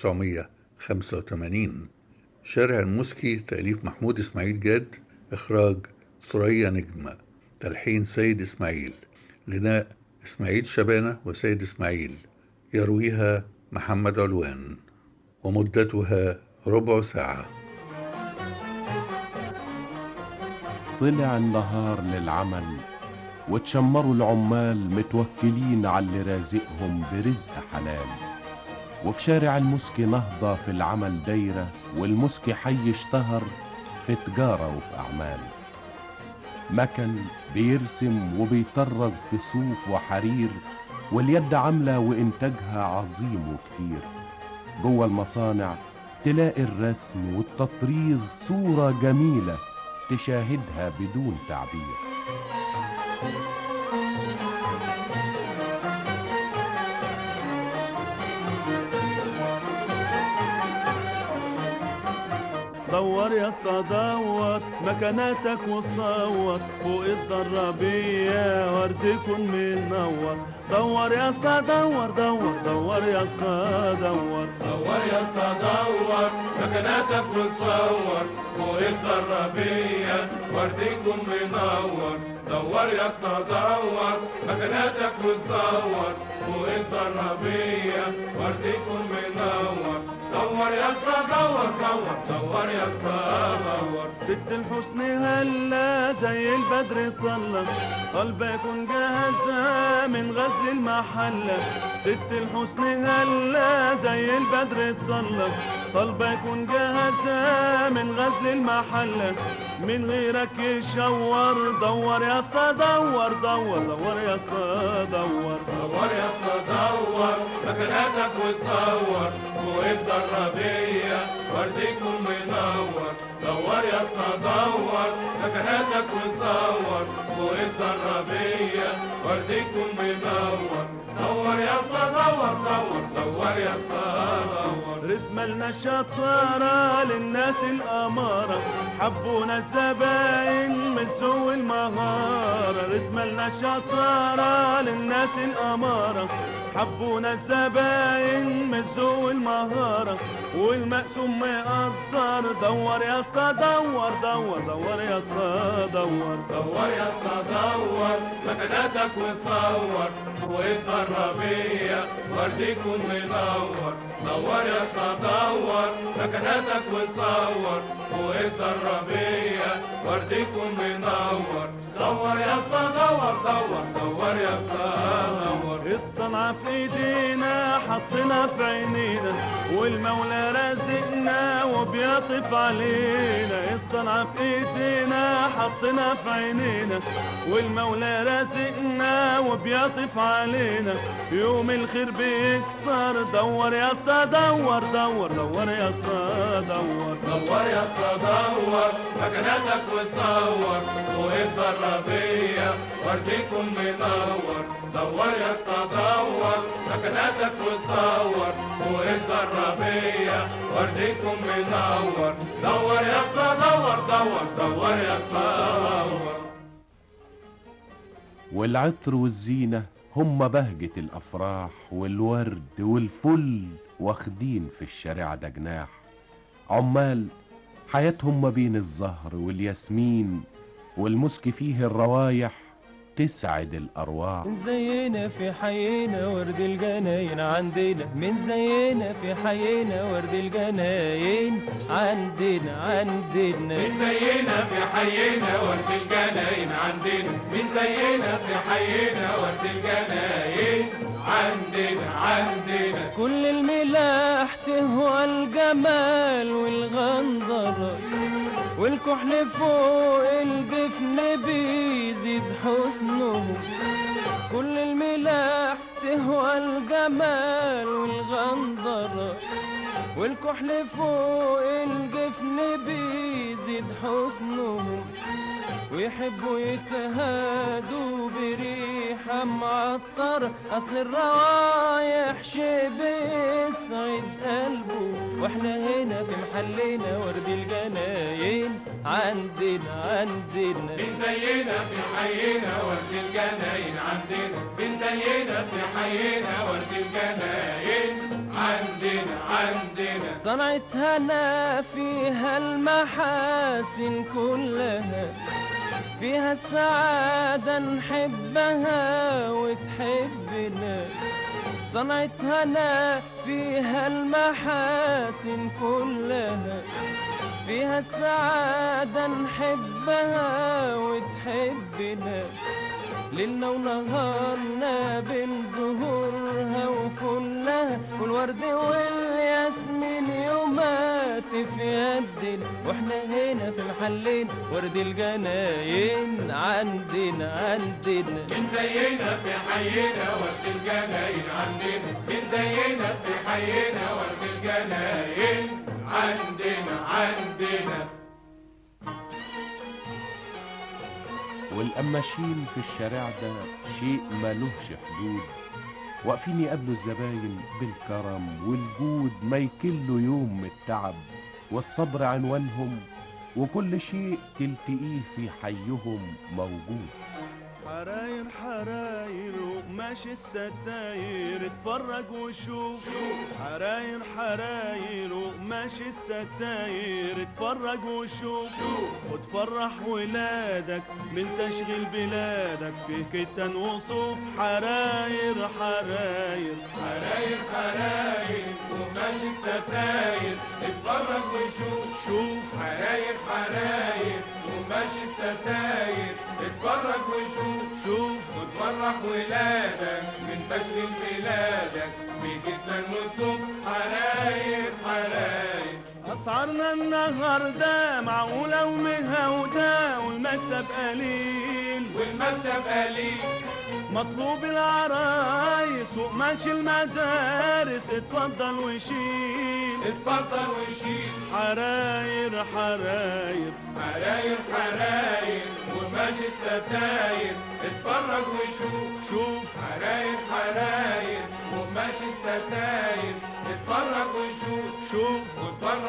1985. شارع الموسكي تأليف محمود إسماعيل جاد، إخراج ثريا نجم، تلحين سيد إسماعيل، غناء إسماعيل شبانة وسيد إسماعيل، يرويها محمد علوان، ومدتها ربع ساعة. طلع النهار للعمل وتشمروا العمال متوكلين على اللي رازقهم برزق حلال، وفي شارع الموسكي نهضة في العمل دايرة، والموسكي حي اشتهر في تجارة وفي أعمال. مكن بيرسم وبيطرز في صوف وحرير، واليد عاملة وإنتاجها عظيم وكتير. جوه المصانع تلاقي الرسم والتطريز صورة جميلة تشاهدها بدون تعبير. دور يا اسطى دور مكاناتك وصور فوق الضرابية ورد يكون منور. دور يا اسطى دور دور دور يا اسطى دور دور يا اسطى دور مكاناتك وصور فوق الضرابية ورد يكون منور. دور يا اسطى دور مكاناتك وصور فوق الضرابية ورد يكون منور. دور يا اسطى دور دور دور يا اسطى دور. ست الحسن هلا زي البدر طلع قلبه يكون جاهزة من غزل المحلة. ست الحسن هلا زي البدر طلع قلبه يكون جاهزة من غزل المحلة. من غيرك يشور. دور يا اسطى دور دور دور يا اسطى دور دور يا اسطى دور مكاناتك وتصور فوق الضرابية ورد يكون منور. دور يا اسطى دور مكاناتك وتصور فوق الضرابية ورد يكون منور. دور يا اسطى دور دور دور يا اسطى دور. رسملنا الشطارة للناس الأمارة، حبونا الزباين من سوء المهارة. رسملنا الشطارة للناس الأمارة، حبونا الزباين من سوء المهارة. والمقسوم مقدر، دور يا اسطى دور دور دور يا اسطى دور دور يا اسطى دور مكانتك وصور وانت الربيع ورديكم منور. دور يا اسطى دور مكانتك وصور وانت الربيع ورديكم منور. دور يا اسطى دور دور دور يا اسطى دور. الصنعة في ايدينا حطنا في عينينا، والمولى رازقنا وبيطف علينا. الصنعة في ايدينا حطنا في عينينا، والمولى رازقنا وبيطف علينا. يوم الخير بيكتر، دور يا اسطى دور دور دور يا اسطى دور دور يا اسطى دور مكانتك وصور وانت الربيع ورديكم منور. دور يا اسطى دور مكانتك وصور وانت الربيع ورديكم منور. دور يا اسطى دور دور دور يا اسطى دور. والعطر والزينة هم بهجة الأفراح، والورد والفل واخدين في الشارع ده جناح. عمال حياتهم ما بين الزهر والياسمين، والمسك فيه الروايح تسعد الأرواح. من زينا في حينا ورد الجناين عندنا، من زينا في حينا ورد الجناين عندنا عندنا. من زينا في حينا ورد الجناين عندنا، من زينا في حينا ورد الجناين عندنا عندنا. كل الملاح تهوى الجمال والغندرة، والكحل فوق الجفن بيزيد حسنه. كل الملاح تهوى الجمال والغندرة، والكحل فوق الجفن بيزيد حسنه. ويحبوا يتهادوا بريحة معطرة، أصل الروايح شي بيسعد قلبه. واحنا هنا في محلنا ورد الجناين عندنا عندنا. من زينا في حينا ورد الجناين عندنا، من زينا في حينا ورد الجناين عندنا عندنا. صنعتها أنا فيها المحاسن كلها، فيها السعادة نحبها وتحبنا. صنعتها أنا فيها المحاسن كلها، فيها السعادة نحبها وتحبنا. ليلنا ونهارنا بين زهورها وفلها، والورد والياسمين يومات في يدنا. واحنا هنا في محلين ورد الجناين عندنا عندنا. من زينا في حينا ورد الجناين عندنا، من زينا في حينا ورد الجناين عندنا عندنا. والقماشين في الشارع ده شيء مالوش حدود، واقفين يقابلوا الزباين بالكرم والجود، ما يكلوا يوم من التعب، والصبر عنوانهم، وكل شيء تلتقيه في حيهم موجود. حراير حراير وقماش الستاير، اتفرج وشوف. حراير حراير وقماش الستاير، اتفرج وشوف. وتفرح ولادك من تشغيل بلادك في كتان وصوف. حراير حراير حراير حراير وقماش الستاير، اتفرج وشوف. شوف حراير حراير وقماش الستاير، اتفرج وشوف. شوف وتفرح ولادك من تشغيل بلادك في كتان وصوف. حراير حراير. أسعارنا النهاردة معقولة ومهودة، والمكسب قليل والمكسب قليل. مطلوب العرايس وقماش المدارس، اتفضل وشيل اتفضل وشيل. حراير حراير حراير حراير وقماش الستاير، اتفرج وشوف. شوف حراير حراير وقماش الستاير، اتفرج وشوف.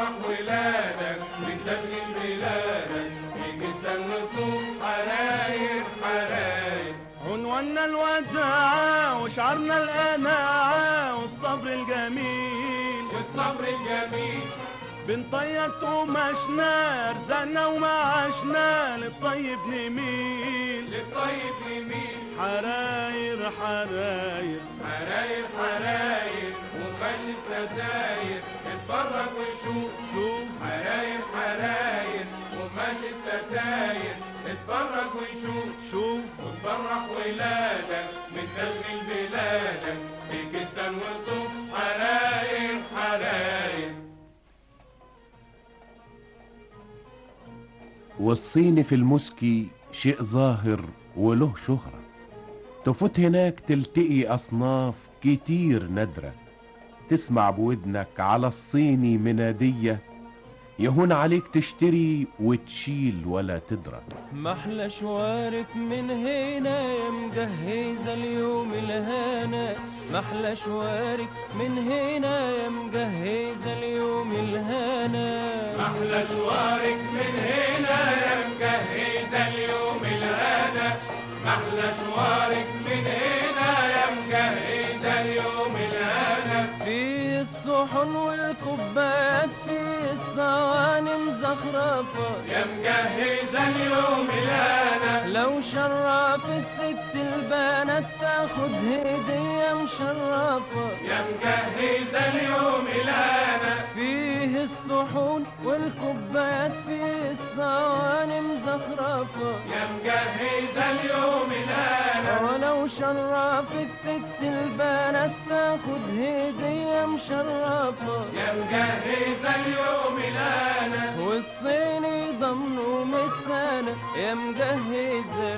وتفرح ولادك من تشغيل بلادك جدا نصوص حراير حراير. عنواننا الوداعة وشعارنا القناعة والصبر الجميل والصبر الجميل. بنطيب قماشنا رزقنا ومعاشنا للطيب نميل للطيب نميل. حراير حراير حراير حراير وماشي الستاير اتفرج وشوف شوف حراير حراير وماشي الستاير اتفرج وشوف شوف وتفرح ولادك من تشغيل بلادك بجدا وصوف حراير حراير. والصيني في المسكي شيء ظاهر وله شهرة، تفوت هناك تلتقي أصناف كتير نادرة، تسمع بودنك على الصيني منادية يهون عليك تشتري وتشيل ولا تدرى. محلى شوارك من هنا يا مجهزة اليوم الهنا، محلى شوارك من هنا يا مجهزة اليوم الهنا، محلى شوارك من هنا يا مجهزة اليوم الهنا، محلى شوارك من هنا يا مجهزة اليوم الهنا. في الصحن والكوبايات في الصواني مزخرفة يا مجهزة اليوم الهنا. لو شرفت ست البنات تاخد هدية مشرفة يا مجهزة اليوم الهنا. فيه الصحون والكوبايات في الصواني مزخرفة يا مجهزة اليوم الهنا. ولو شرفت ست البنات تاخد هدية مشرفة يا مجهزة اليوم الهنا. والصيني ضمنه 100 سنة يا مجهزة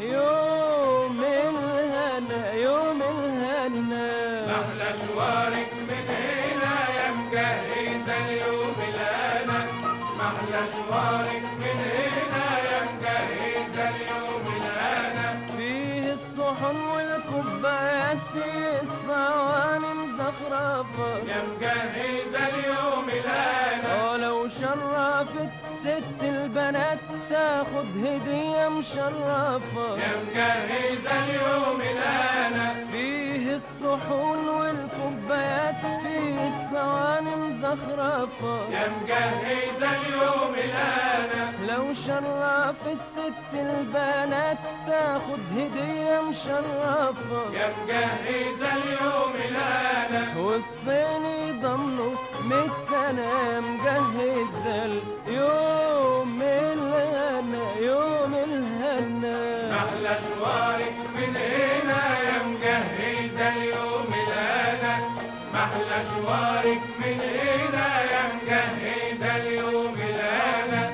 اليوم الهنا يوم الهنا. محلى شوارك من هنا يا مجهزة اليوم الهنا، محلى شوارك من هنا يا مجهزة اليوم الهنا. فيه الصحن والكوبايات في الصواني مزخرفة يا مجهزة اليوم الهنا. ولو شرفت ست البنات تاخد هدية مشرفة يا مجهزة اليوم الهنا. فيه الصحون والكوبايات في الصواني مزخرفة يا مجهزة اليوم الهنا. لو شرفت ست البنات تاخد هدية مشرفة يا مجهزة اليوم الهنا. والصيني ضمنه 100 سنة مجهزة اليوم الهنا يوم الهنا. محلى شوارك من هنا يا مجهزة اليوم الهنا، محلى شوارك من هنا يا مجهزة اليوم الهنا.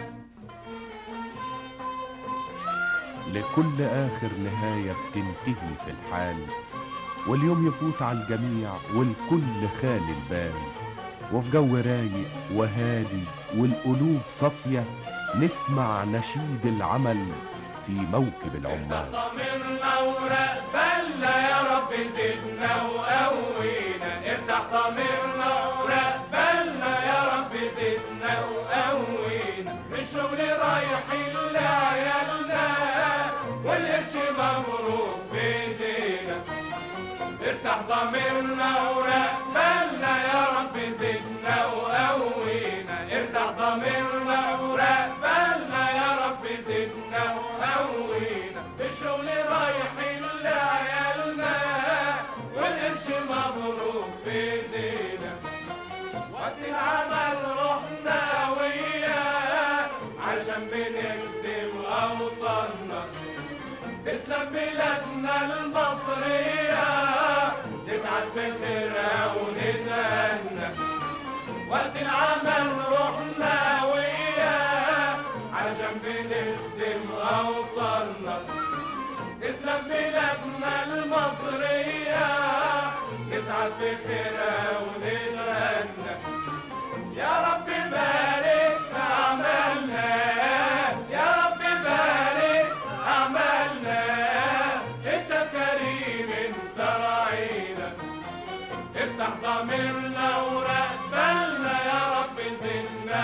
لكل آخر نهاية بتنتهي في الحال، واليوم يفوت على الجميع والكل خالي البال، وفي جو رايق وهادي والقلوب صافية نسمع نشيد العمل في موكب العمال. ضميرنا ورقبالنا يا رب زدنا وقوينا، ارتاح ضميرنا ورقبالنا يا رب زدنا وقوينا. الشغل رايحين لعيالنا والقرش مبروك بايدينا، ارتاح ضميرنا ورقبالنا يا رب زدنا وقوينا، ارتاح ضميرنا ورقبالنا يا رب زدنا وقوينا. الشغل رايحين لعيالنا والقرش مبروك بايدينا. وقت العمل رحنا وياه عشان بنخدم اوطاننا، تسلم بلادنا المصرية نسعد بخيرها ونتهنى. وقت العمل رحنا وياه علشان بنخدم اوطاننا، تسلم بلادنا المصرية نسعد بخيرها ونتهنى. يا رب بارك في أعمالنا، يا رب بارك أعمالنا، أنت كريم أنت راعينا، افتح ضميرنا ورقبالنا يا رب زدنا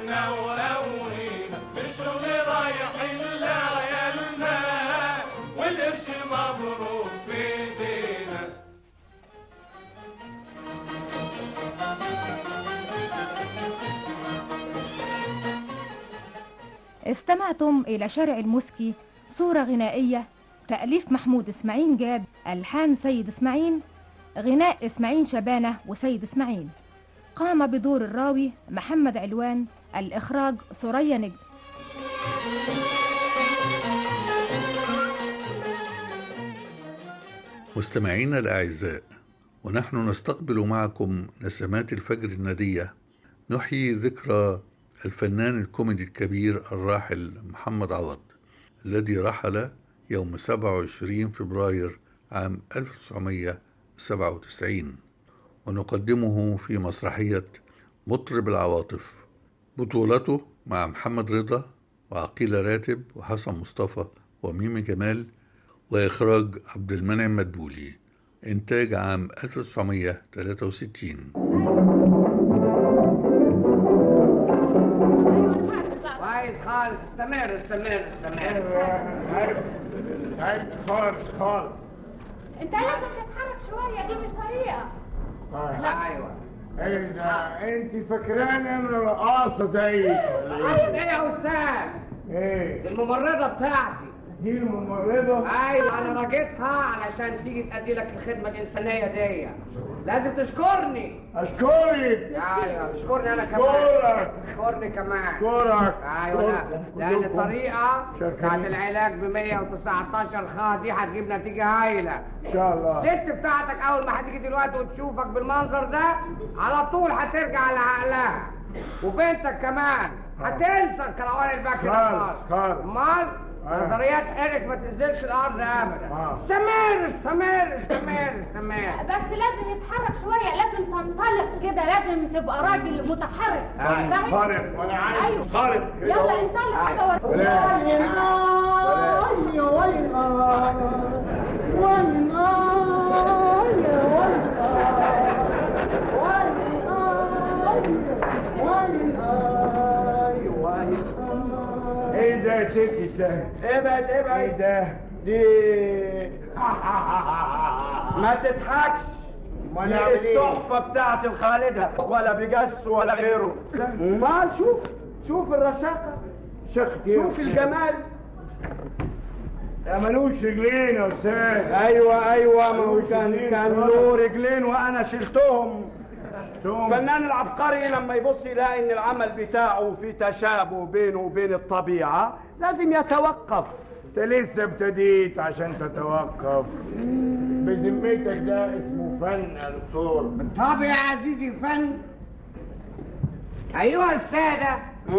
عنا وقوينا بالشغل رايحين لعيالنا والقرش مبروك في ايدينا. استمعتم إلى شارع المسكي، صورة غنائية، تأليف محمود إسماعيل جاد، ألحان سيد إسماعيل، غناء إسماعيل شبانة وسيد إسماعيل. قام بدور الراوي محمد علوان، الإخراج ثريا نجم. مستمعينا الأعزاء، ونحن نستقبل معكم نسمات الفجر الندية، نحيي ذكرى الفنان الكوميدي الكبير الراحل محمد عوض، الذي رحل يوم 27 فبراير عام 1997، ونقدمه في مسرحية مطرب العواطف، بطولته مع محمد رضا وعقيلة راتب وحسن مصطفى وميمي جمال، وإخراج عبد المنعم مدبولي، إنتاج عام 1963. كويس خالص، استمر استمر استمر. خالص خالص. انت لازم تتحرك شويه، دي مش طريقه. ايوه ايه ده؟ انت فاكراني انا رقاصه زيك؟ ايه يا استاذ؟ ايه؟ الممرضه بتاعتي. دي الممرضه؟ ايوه انا راجعتها علشان تيجي تأدي لك الخدمه الانسانيه دي. لازم تشكرني. اشكرك؟ ايوه اشكرني انا كمان. اشكرني كمان. اشكرك. ايوه لان الطريقه بتاعت العلاج ب 119 خ دي هتجيب نتيجه هايله ان شاء الله. الست بتاعتك اول ما هتيجي دلوقتي وتشوفك بالمنظر ده على طول هترجع لعقلها، وبنتك كمان هتنسى الكروان البكري خالص. امال نظريات ايريك ما تنزلش الارض ابدا. استمر استمر استمر استمر. بس لازم يتحرك شويه، لازم تنطلق كده، لازم تبقى راجل متحرك. خارق وانا عايز خارق. يلا انطلق حاجه ايه ده يا ستي ده؟ ابعد ابعد. ايه ده؟ دي ما تضحكش. دي التحفة بتاعت الخالدة، ولا بيجس ولا غيره. امال شوف الرشاقة، شوف الجمال. ده ملوش رجلين يا استاذ. ايوه ما هو كان له رجلين وانا شلتهم. الفنان العبقري لما يبص يلاقي ان العمل بتاعه في تشابه بينه وبين الطبيعة لازم يتوقف. انت لسه ابتديت عشان تتوقف. بذمتك ده اسمه فن يا دكتور؟ طب يا عزيزي فن. ايها السادة.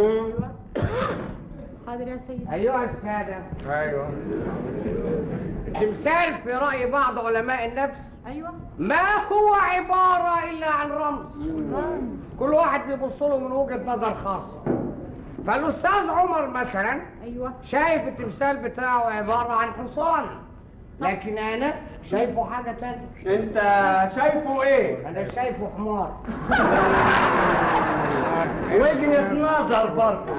حاضر يا سيدي. ايها السادة. ايوه. التمثال في رأي بعض علماء النفس ايوه ما هو عبارة إلا عن رمز. كل واحد بيبص له من وجهة نظر خاصة. فالأستاذ عمر مثلا ايوه شايف التمثال بتاعه عبارة عن حصان، لكن أنا شايفه حاجة تانية. أنت شايفه إيه؟ أنا شايفه حمار. وجهة نظر برضه.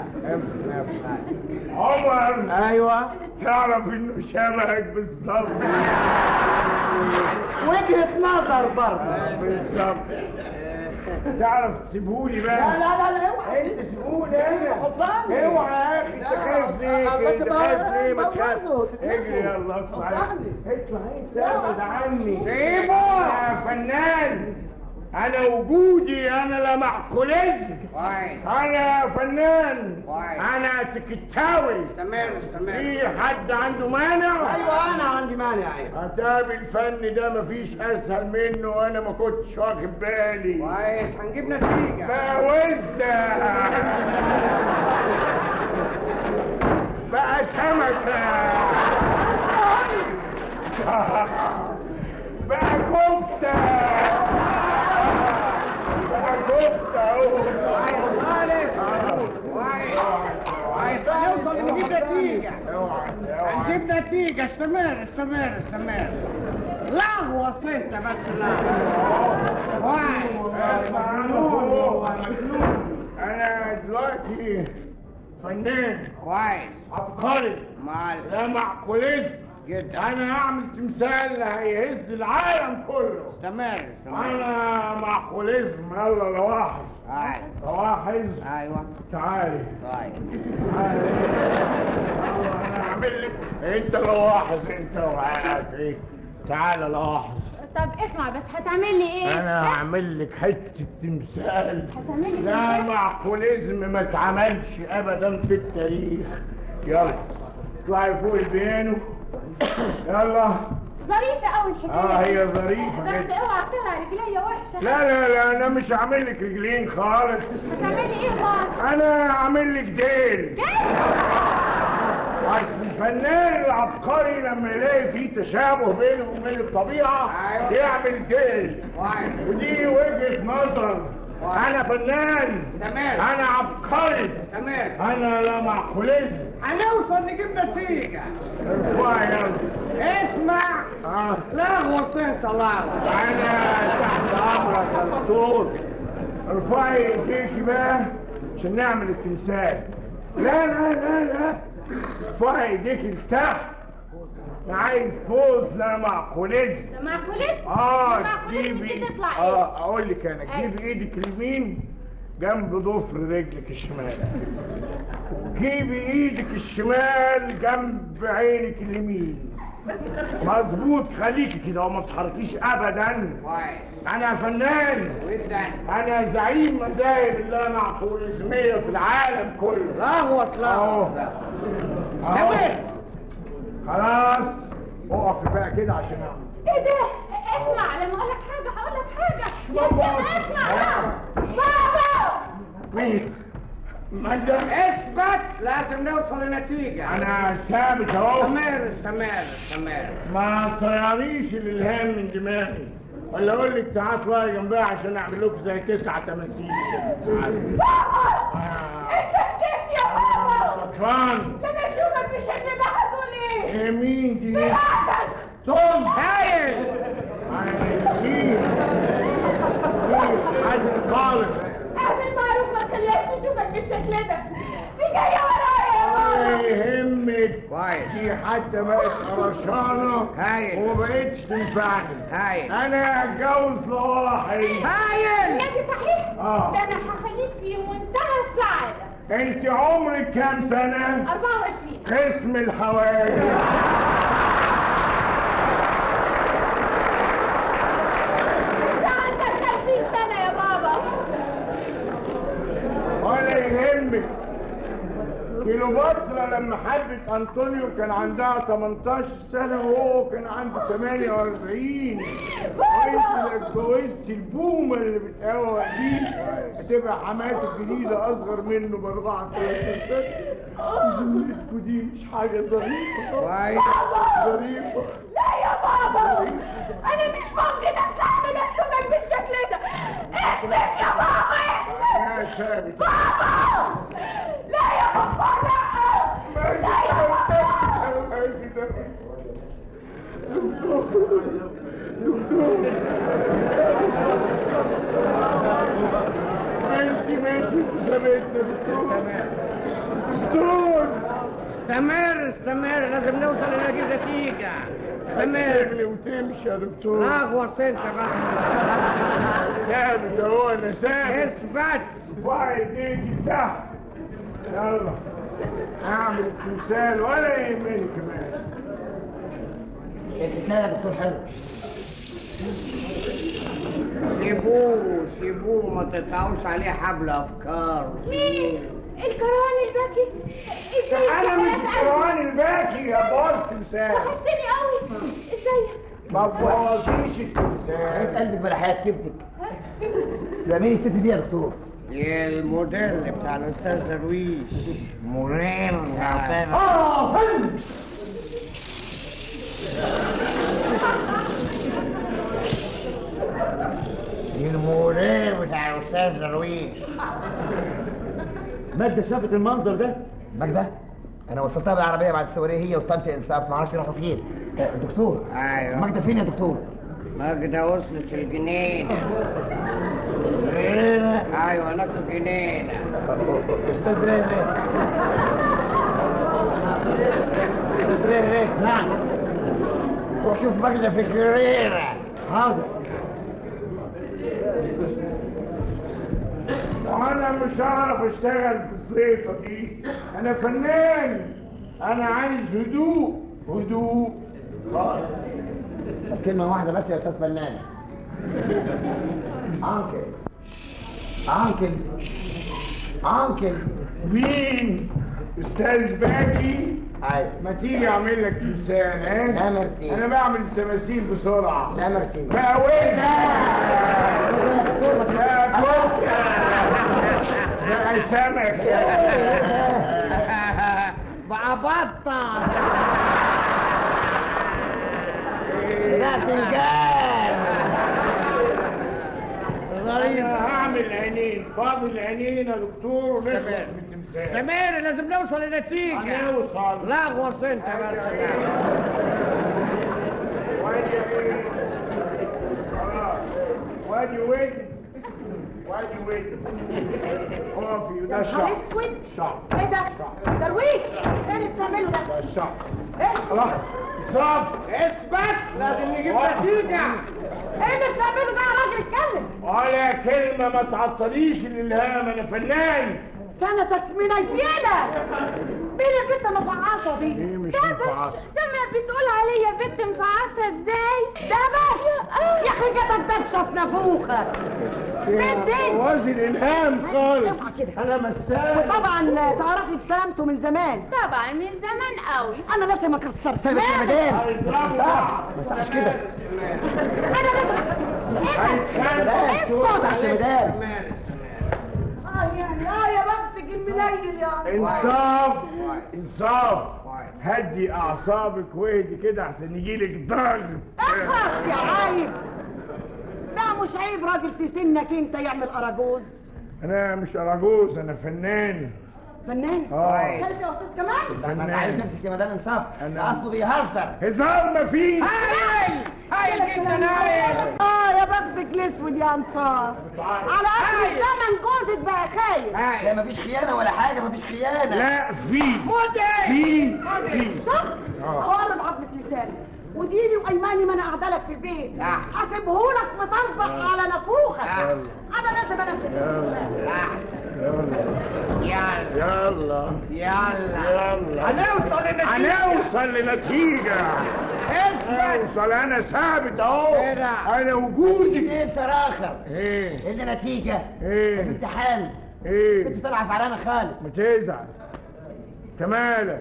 عمر. أيوه. تعرف إنه شبهك بالظبط. وجهة نظر برضه. بالظبط. تعرف تسيبهولي بقى؟ لا اوعى. انت سيبهولي حصان. اوعى يا اخي، انت خايف ليه؟ انت خايف ليه؟ ما تخافش. اجري يلا اطلع. اطلع انت ابعد عني. سيبه يا فنان. انا وجودي انا لا معقولش. انا فنان. انا تكتاوي. استمر. في حد عنده مانع؟ ايوه انا عندي مانع. عتاب الفن ده مفيش اسهل منه، وانا ما كنتش واخد بالي. كويس هنجيب نتيجه. بوزع بقى سمكه بقى كفته. هنجيب نتيجة. استمر. لهو انت بس لهو. انا دلوقتي فنان كويس عبقري لا معقوليزم جدا. انا هعمل تمثال هيهز العالم كله. استمر. انا معقوليزم. يلا لواحظ. لواحظ. ايوه تعالي. طيب تعالي. انا هعمل لك انت لواحظ انت وقاعد ايه. تعالى لواحظ. طب اسمع بس هتعمل لي ايه؟ انا هعمل لك حته تمثال هتعمل لي لا معقوليزم ما اتعملش ابدا في التاريخ. يلا اطلعي فوق البيانو. يلا. ظريفة قوي الحكاية. هي ظريفة بس اوعى تطلع رجليا وحشة. لا انا مش هعمل لك رجلين خالص. هتعمل لي ايه بقى؟ انا هعمل لك ديل. اصل الفنان العبقري لما يلاقي فيه تشابه بينه وبين الطبيعة يعمل ديل. ودي وجهة نظر. انا فنان. تمام. انا عبقري. تمام. انا لا معقوليزم. هنوصل نجيب نتيجة. ارفعي يلا. اسمع. لا غصنت الله. انا تحت امرك يا دكتور. ارفعي ايديكي بقى عشان نعمل التمثال. لا ارفعي ايديكي لتحت. انا عايز فوز لا معقوليزم. لا معقوليزم؟ تجيبي اقول لك انا تجيبي ايدك اليمين جنب ضفر رجلك الشمال. جيبي ايدك الشمال جنب عينك اليمين. مظبوط. خليكي كده وما تتحركيش ابدا. انا فنان. انا زعيم مذاهب اللامعقوليزميه في العالم كله. لا خلاص اقفي بقى كده عشان اعمل. ايه ده؟ اسمع لما اقول لك حاجة هقول لك حاجة. يا اسمع بابا. مين؟ ماجدة. اثبت. لازم نوصل لنتيجة. انا ثابت اهو. استمر. ما تطيريش الالهام من دماغي. ولا اقول لك تعال اطلعي جنبها عشان اعمل لكم زي 9 تماثيل. بابا انت سكت يا بابا. صفان. لما اشوفك بالشكل ده هتقول ايه؟ ايه مين دي؟ مراتك. طز. هايل. مين حد خالص. اعمل معروف ما تخليهاش تشوفك بالشكل ده. دي جايه ورايا يا بابا. ولا يهمك. دي حتى بقت قرشانه وما بقتش تنفعني. انا هتجوز لواحد. يا دي صحيح؟ ده انا هخليك في منتهى السعاده. انت عمرك كام سنه؟ 24. قسم الحوادث. عندك 50 سنة يا بابا. ولا يهمك. كيلوباترا لما حبت انطونيو كان عندها 18 سنة وهو كان عنده 48. وانت لو اتجوزتي البومة اللي بتقوى دي هتبقى حماتك الجديدة اصغر منه ب4 سنين. زميلتكوا دي مش حاجة ظريفة. ظريفة. لا يا بابا انا مش ممكن استحمل اشوفك بالشكل ده. اثبت يا بابا اثبت. يا ثابت. بابا لا يا بابا لا يا بابا. ماشي ثابتنا دكتور. استمر. لازم نوصل لنجيب نتيجة. استمر. وتمشي يا دكتور. لا غصنت بقى. ثابت اهو. انا ثابت. اثبت. ارفعي ايديكي تحت. يلا اعمل التمثال ولا يهمني كمان. لا يا دكتور حلو. سيبوه ما تقطعوش عليه حبل افكار. مين؟ الكروان الباكي. ازيك انا مش الكروان الباكي يا باظ تمثال. وحشتني قوي. ازيك؟ ما تبوظيش التمثال. انت قلبك بلا حياة كبدك. ده مين الست دي يا دكتور؟ الموديل بتاع الاستاذ درويش. مورين فندم. الموديل بتاع الاستاذ درويش. ماجدة شافت المنظر ده؟ ماجدة؟ انا وصلتها بالعربيه بعد السوريه هي والطنط انصاف ما اعرفش راحوا فين. دكتور. ايوه. ماجدة فين يا دكتور؟ ماجدة وصلت الجنينه. كريرة. ايوه هناك في جنينه. استاذ ريري. استاذ ريري. نعم. روح شوف بقلة في كريرة. حاضر. وانا مش هعرف اشتغل في الصيفه دي، انا فنان، انا عايز هدوء هدوء. كلمة واحدة بس يا استاذ فنان. انكل مين؟ استاذ باكي؟ ايوه. ما تيجي اعمل لك تمثال؟ ها؟ لا ميرسي. انا بعمل تماثيل بسرعه. لا ميرسي. بقوزها بقى كفته بقى سمك بقى بطة بقى فنجان. انا هعمل عينين، فاضل عينين يا دكتور ونخلص من التمثال. سمير لازم نوصل لنتيجة. هنوصل. لا غوص انت بس. وادي ودن وادي ودن اقفي وده شعر. شعر. ايه ده؟ درويش ايه اللي بتعمله ده؟ ده الشعر. خلاص صف اثبت لازم نجيب نتيجة. ايه اللي بتعمله ده يا راجل اتكلم؟ ولا كلمة ما تعطليش الالهام، انا فنان. سنتك منيلة. مين البنت المفعصة دي؟ ايه مش ده مفعصة؟ سامع بتقول عليا بنت مفعصة ازاي؟ ده بس يا اخي جاتك دبشة في نافوخك. مين دي؟ وازن الالهام خالص. ارفع كده. انا مساء. طبعا تعرفي بسلامته من زمان. طبعا من زمان قوي. انا لازم اكسر استنى بس يا مدام. ما يصحش كده. انا لازم اسكت يا مدام. يعني يا بختك المنيل يعني. انصاف هدي اعصابك واهدي كده احسن يجيلك ضغط. اخف يا عايب. ده مش عيب راجل في سنك انت يعمل اراجوز. انا مش اراجوز، انا فنان. فنان؟ كلت يا استاذ كمان؟ انت عايز نفسك يا مدام انصاف. ده اصله بيهزر. هزار مفيش. هايل جدا هايل. يا بختك الاسود يا انصاف. على اخر الزمن جوزك بقى خايف. لا مفيش خيانة ولا حاجة، مفيش خيانة. لا في شفت؟ اقرب عضلة لسانك وديني وايماني ما انا قاعده لك في البيت. هسيبهولك مطربق على نافوخك. انا لازم انفذ. يلا هنوصل لنتيجة. هنوصل. انا ثابت اهو. انا وجودي. ايه انت راخر؟ ايه اللي نتيجة؟ ايه امتحان. ايه انت طالعة زعلانة خالص. ما تزعل. كمالك.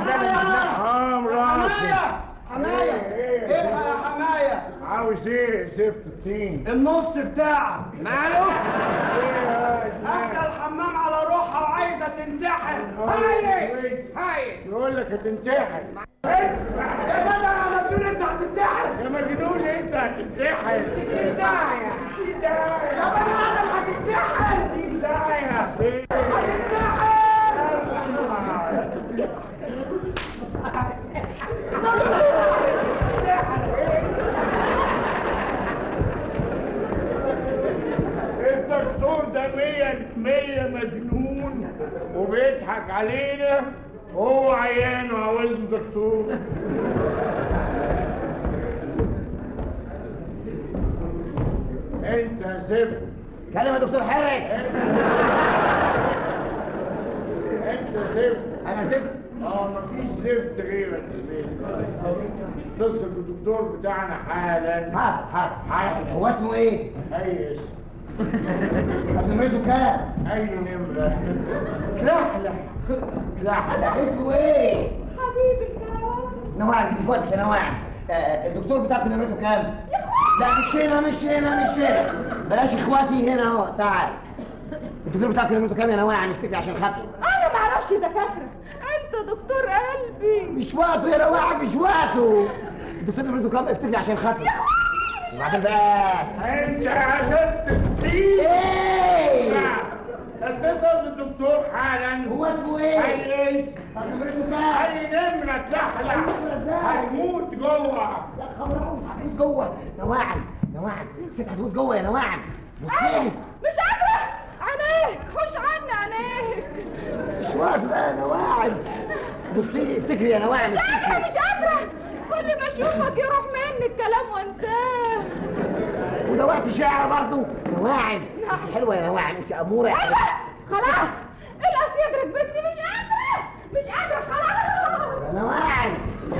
مراتي. حماية. ايه يا حماية؟ عاوز ايه زفت الطين؟ النص بتاعك. ماله؟ اكل الحمام على روحها وعايزة تنتحر. هاي يقول لك هتنتحر. اسمع يا جدع يا مجنون انت هتنتحر. يا مجنون انت هتنتحر. داعية يا بني ادم هتنتحر. داعية هتنتحر. الدكتور ده 100% مجنون وبيضحك علينا وهو عيان وعاوز دكتور. انت زفت. كلمة دكتور حرك. انت زفت. انا زفت. مفيش زفت غيرك. اتصل بالدكتور بتاعنا حالا. حاضر. هو اسمه ايه؟ اي اسم. طب نمرته كام؟ اي نمرة. لحلح. اسمه ايه؟ حبيبي كمان. نواعم دي فوتك يا نواعم. الدكتور بتاعك نمرته كام؟ لا مش هنا. بلاش اخواتي هنا اهو. تعال. الدكتور بتاعك نمرته كام يا نواعم؟ افتكر عشان خاطري. انا ما اعرفش دكاتره. انت دكتور قلبي. مش وقته يا نواعم، مش وقته. الدكتور نمرته كام؟ افتكر عشان خاطري. وبعدين بقى انت عزفت الطين. ايه؟ اتصل بالدكتور حالا. هو اسمه ايه؟ اي اسم. طب نمرته كام؟ اي نمرة تحلح. هتموت جوه. يا خبر هتموت جوه. نواعم ست هتموت جوه يا نواعم. بصيلي مش قادرة. عينيك خش عني عينيك. مش واقفة أنا واعد. بصيلي افتكري أنا واعد. مش قادرة. كل ما أشوفك يروح مني الكلام وانساه. وده وقت شعر برضه. نواعم انت حلوة يا نواعم، انت أمورة يا حلوة. خلاص الأسياد ركبتني. مش قادرة خلاص. يا نواعم.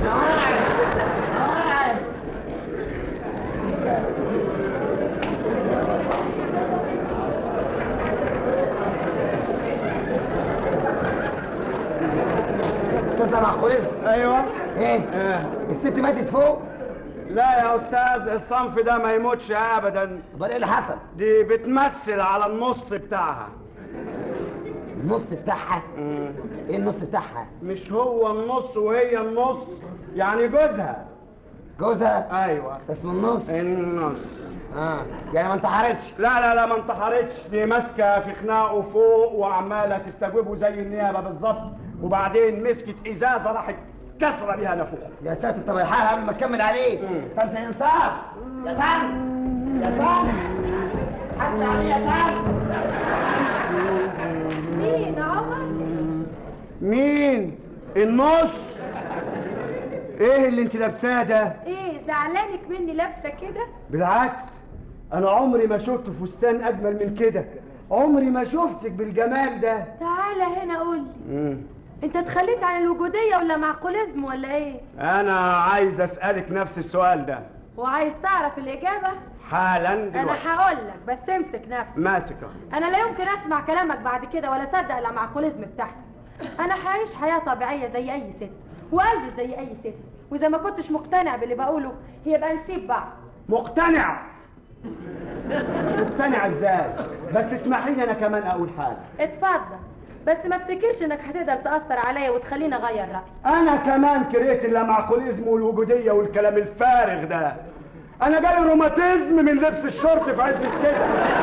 استاذ معقولز. ايوه. ايه؟ الست ماتت فوق؟ لا يا استاذ، الصنف ده ما يموتش ابدا. امال ايه اللي حصل؟ دي بتمثل على النص بتاعها. النص بتاعها؟ ايه النص بتاعها؟ مش هو النص وهي النص، يعني جوزها. جوزها؟ ايوه. اسمه النص؟ النص. يعني ما انتحرتش؟ لا ما انتحرتش، دي ماسكه في خناقه فوق وعماله تستجوبه زي النيابه بالظبط، وبعدين مسكت ازازه راحت كسره بيها نافوخه. يا ساتر، طب الحقها قبل ما تكمل عليه. طنط انصاف يا طنط. حس عليه يا طنط. مين عمر؟ مين؟ النص. ايه اللي انت لابساه ده؟ ايه زعلانك مني لابسه كده؟ بالعكس، انا عمري ما شفت فستان اجمل من كده، عمري ما شفتك بالجمال ده. تعالى هنا قول لي، انت اتخليت عن الوجوديه ولا معقوليزم ولا ايه؟ انا عايز اسالك نفس السؤال ده. وعايز تعرف الاجابه؟ حالا دلوقتي. انا هقول لك، بس امسك نفسك. ماسكه. انا لا يمكن اسمع كلامك بعد كده ولا اصدق المعقوليزم بتاعتك. انا هعيش حياه طبيعيه زي اي ست، وقلبي زي اي ست، واذا ما كنتش مقتنع باللي بقوله يبقى نسيب بعض. مقتنع؟ مش مقتنع ازاي؟ بس اسمحي لي انا كمان اقول حاجه. اتفضل، بس ما افتكرش انك هتقدر تاثر عليا وتخليني اغير رايي. انا كمان كرهت اللامعقوليزم والوجوديه والكلام الفارغ ده. انا جالي روماتيزم من لبس الشورت في عز الشتاء.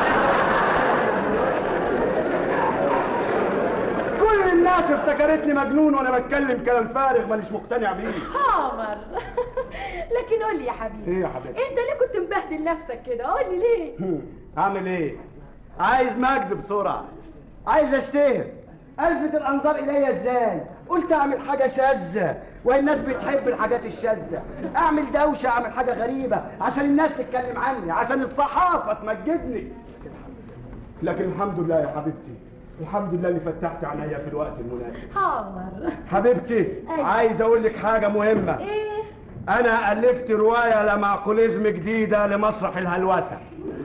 كل الناس افتكرتني مجنون وانا بتكلم كلام فارغ مانيش مقتنع بيه. عمر لكن قول لي يا حبيبي. ايه يا حبيبي؟ انت ليه كنت مبهدل نفسك كده؟ قول لي ليه؟ اعمل ايه؟ عايز مجد بسرعه، عايز اشتهر، الفت الانظار الي ازاي؟ قلت اعمل حاجه شاذه والناس بتحب الحاجات الشاذه، اعمل دوشه، اعمل حاجه غريبه عشان الناس تتكلم عني، عشان الصحافه تمجدني. لكن الحمد لله يا حبيبتي، الحمد لله اللي فتحت عينيا في الوقت المناسب. عمر حبيبتي، عايز اقول لك حاجه مهمه. ايه؟ انا الفت روايه لمعقوليزم جديده لمسرح الهلوسه.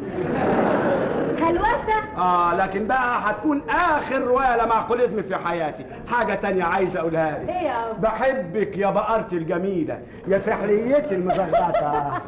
هلوسه؟ لكن بقى هتكون اخر روايه لمعقوليزم في حياتي. حاجه تانية عايز اقولها لك. ايه يا أبو؟ بحبك يا بقرتي الجميله، يا سحليتي المزغطه.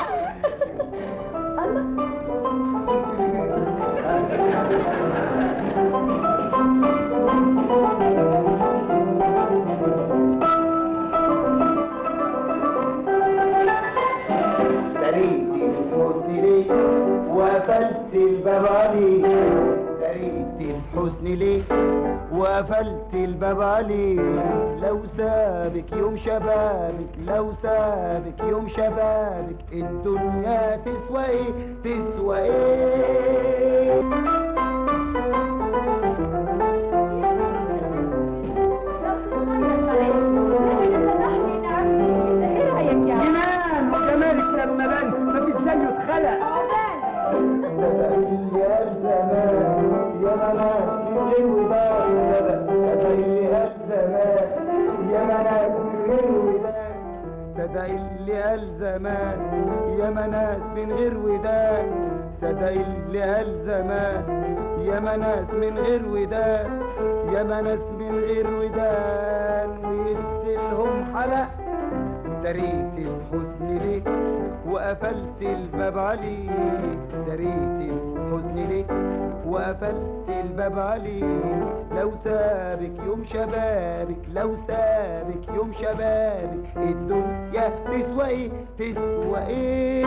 دريت الحسن ليه وقفلت الباب عليه، دريت الحسن ليه وقفلت الباب عليه، لو سابك يوم شبابك، لو سابك يوم شبابك، الدنيا تسوى ايه؟ تسوى ايه؟ جنان وجمالك لما بان مفيش زيه اتخلق. سبق اللي قال زمان يا مناس من غير وداد، سبق اللي قال زمان يا مناس من غير وداد، صدق اللي قال زمان يا مناس من غير وداد، صدق اللي قال زمان يا مناس من غير وداد، يا مناس من غير وداد، ويديلهم حلق. دريت الحزن ليه وقفلت الباب عليه، دريت الحزن ليه وقفلت الباب عليه، لو سابك يوم شبابك، لو سابك يوم شبابك، الدنيا تسوى ايه؟ تسوى ايه؟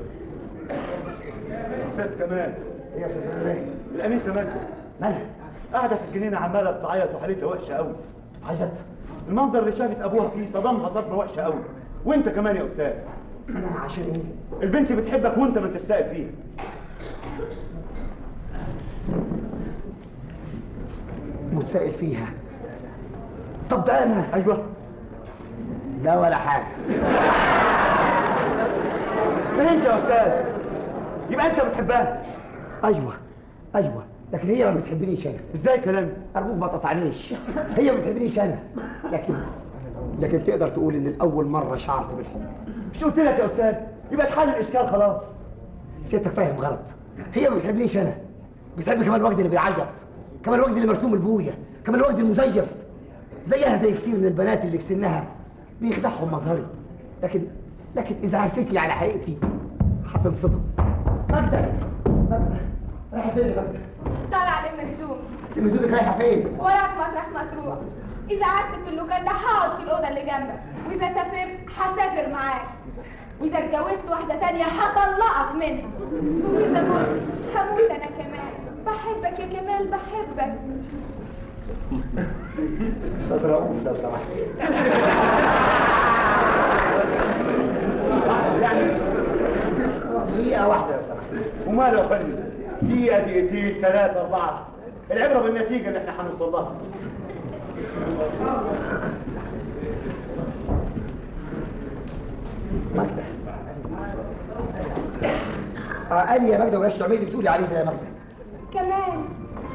استاذ كمال. ايه يا استاذ كمال؟ الانسه مالكم؟ مالها؟ قاعده في الجنينه عماله بتعيط وحالتها وحشه قوي. عيط؟ المنظر اللي شافت ابوها فيه صدمها صدمه وحشه قوي. وانت كمان يا استاذ. انا عشان ايه؟ البنت بتحبك وانت ما تستاهل فيها. مستقل فيها؟ طب ده انا؟ ايوه. لا ولا حاجه. فهمت يا استاذ؟ يبقى انت بتحبها. ايوه لكن هي ما بتحبنيش انا. ازاي كلام؟ ارجوك ما تقطعنيش. هي ما بتحبنيش انا، لكن تقدر تقول ان الاول مره شعرت بالحب. مش قلت لك يا استاذ؟ يبقى اتحل الاشكال خلاص. سيادتك فاهم غلط. هي ما بتحبنيش انا، بتحب كمال وجدي اللي بيعيط، كمال وجدي اللي مرسوم البويه، كمال وجدي المزيف. زيها زي كتير من البنات اللي في سنها بيخدعهم مظهري، لكن اذا عرفتني على حقيقتي هتنصدم. ماجدة رايحه فين يا ماجدة؟ طالعه لم هدوم. لم هدومك رايحه فين؟ وراك مطرح ما تروح. اذا قعدت في اللوكان ده هقعد في الاوضه اللي جنبك، واذا سافرت هسافر معاك، واذا اتجوزت واحده تانية هطلقك منها، واذا مت هموت انا كمان. بحبك يا كمال، بحبك. استاذ رؤوف لو سمحت. يعني دقيقة واحدة لو سمحت. وماله يا فندم؟ دقيقة، دقيقتين، 3، 4. العبرة بالنتيجة اللي احنا هنوصل لها. ماجدة. قال لي يا ماجدة ولاش تعملي اللي بتقولي عليه ده يا ماجدة. كمال،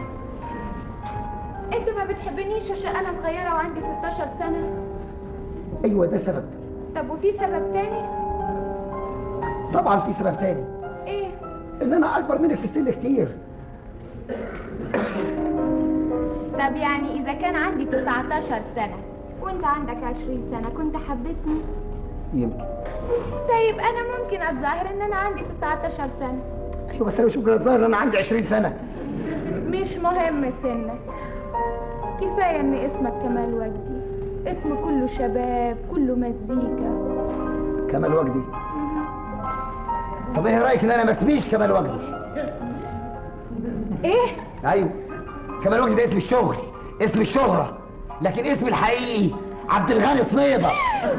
انت ما بتحبنيش عشان انا صغيرة وعندي 16 سنة؟ ايوه ده سبب. طب وفي سبب تاني؟ طبعا في سبب تاني. ايه؟ ان انا اكبر منك في السن كتير. طب يعني اذا كان عندي 19 سنة وانت عندك 20 سنة كنت حبيتني؟ يمكن. طيب انا ممكن اتظاهر ان انا عندي 19 سنة. ايوه بس انا مش ممكن اتظاهر ان انا عندي 20 سنة. مش مهم سنك، كفاية ان اسمك كمال وجدي، اسم كله شباب، كله مزيكا. كمال وجدي؟ طب ايه رايك ان انا ما اسميش كمال وجدي؟ ايه؟ ايوه، كمال وجدي ده اسم الشغل، اسم الشهرة، لكن اسمي الحقيقي عبد الغني سميدة.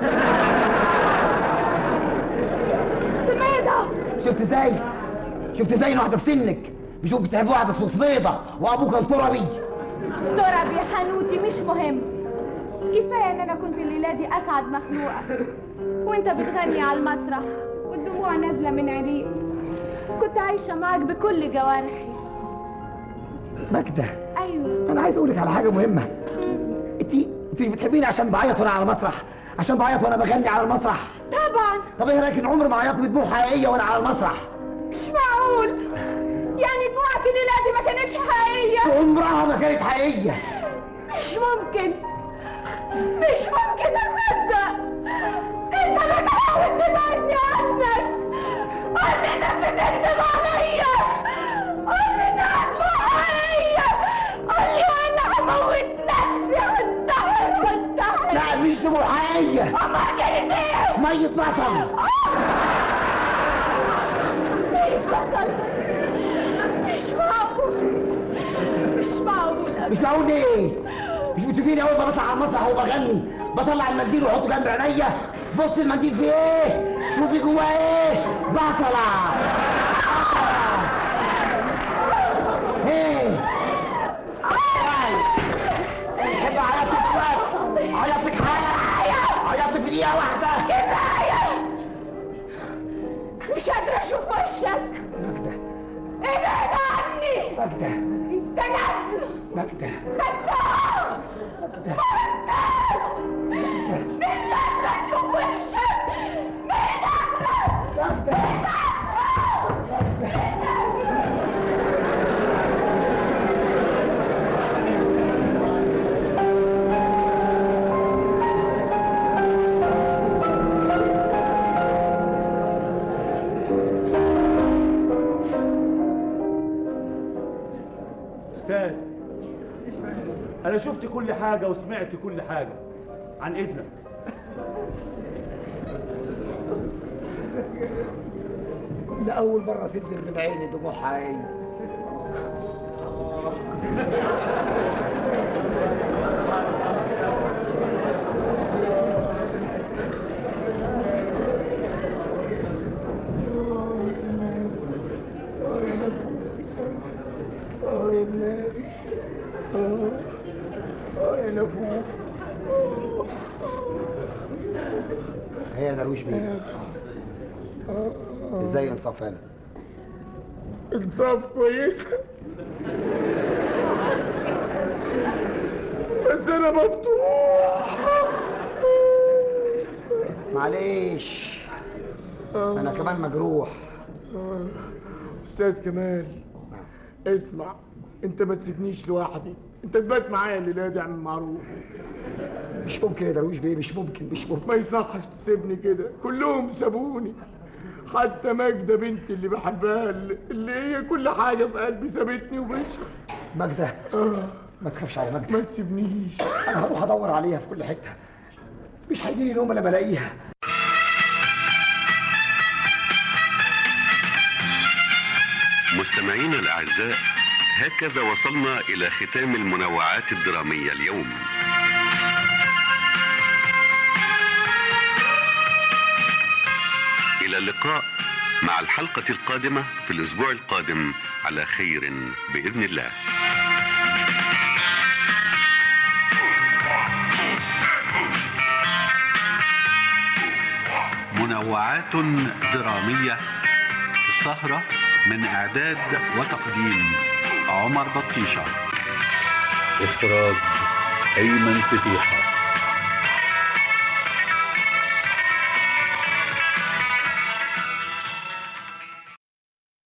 سميدة؟ شفت ازاي ان واحدة في سنك مش ممكن تحب واحد اسمه سميدة وابوه كان تربي. تربي حنوتي مش مهم، كفاية ان انا كنت الليلة دي اسعد مخلوقة وانت بتغني على المسرح والدموع نازلة من عينيك. كنت عايشة معاك بكل جوارحي. ماجدة، ايوه انا عايز اقولك على حاجة مهمة. انت مش بتحبيني عشان بعيط وانا على المسرح، عشان بعيط وانا بغني على المسرح؟ طبعا. طب ايه رايك ان عمري ما عيطت بدموع حقيقية وانا على المسرح؟ مش معقول، يعني دموعك الليلة دي ما كانتش حقيقية؟ عمرها ما كانت حقيقية. مش ممكن اصدق. انت بتحاول تبعدني عنك، قول لي انك بتكذب عليا، قول لي انها دموع حقيقية، قول لي وانا هموت نفسي وانتحر. لا مش دموع حقيقية. امال كانت ايه؟ مية بصل. مية بصل؟ مش معقول ايه؟ مش بتشوفيني اول ما بطلع على المسرح وبغني بطلع المنديل واحطه جنب عينيا؟ بص المنديل فيه ايه؟ شوفي جواه ايه؟ بطلع. ايه؟ حب عيطتك دلوقتي، عيطتك في دقيقة واحدة. كفاية، مش قادرة اشوف وشك. ابعد عني. ماجدة، انت نجم. ماجدة، خدام. من لما اشوف وشك، من أستاذ، أنا شفت كل حاجة وسمعت كل حاجة، عن إذنك. ده أول مرة تنزل من عيني دموع حقيقية. درويش بيه؟ ازاي انصاف هنا؟ انصاف كويس، بس انا مفتوح. معلش انا كمان مجروح. استاذ كمال اسمع، انت ما تسيبنيش لوحدي، انت تبات معايا الليله دي. عم معروف مش ممكن يا درويش بيه، مش ممكن. ما يصحش تسيبني كده، كلهم سابوني، حتى ماجدة بنتي اللي بحبها اللي هي كل حاجة في قلبي سابتني ومشت. ماجدة ما تخافش على ماجدة، ما تسيبنيش، انا هروح ادور عليها في كل حتة، مش هيجيلي نوم الا بلاقيها. مستمعينا الأعزاء، هكذا وصلنا إلى ختام المنوعات الدرامية اليوم. إلى اللقاء مع الحلقة القادمة في الأسبوع القادم على خير بإذن الله. منوعات درامية، السهرة من إعداد وتقديم عمر بطيشة، إخراج أيمن فتيحة.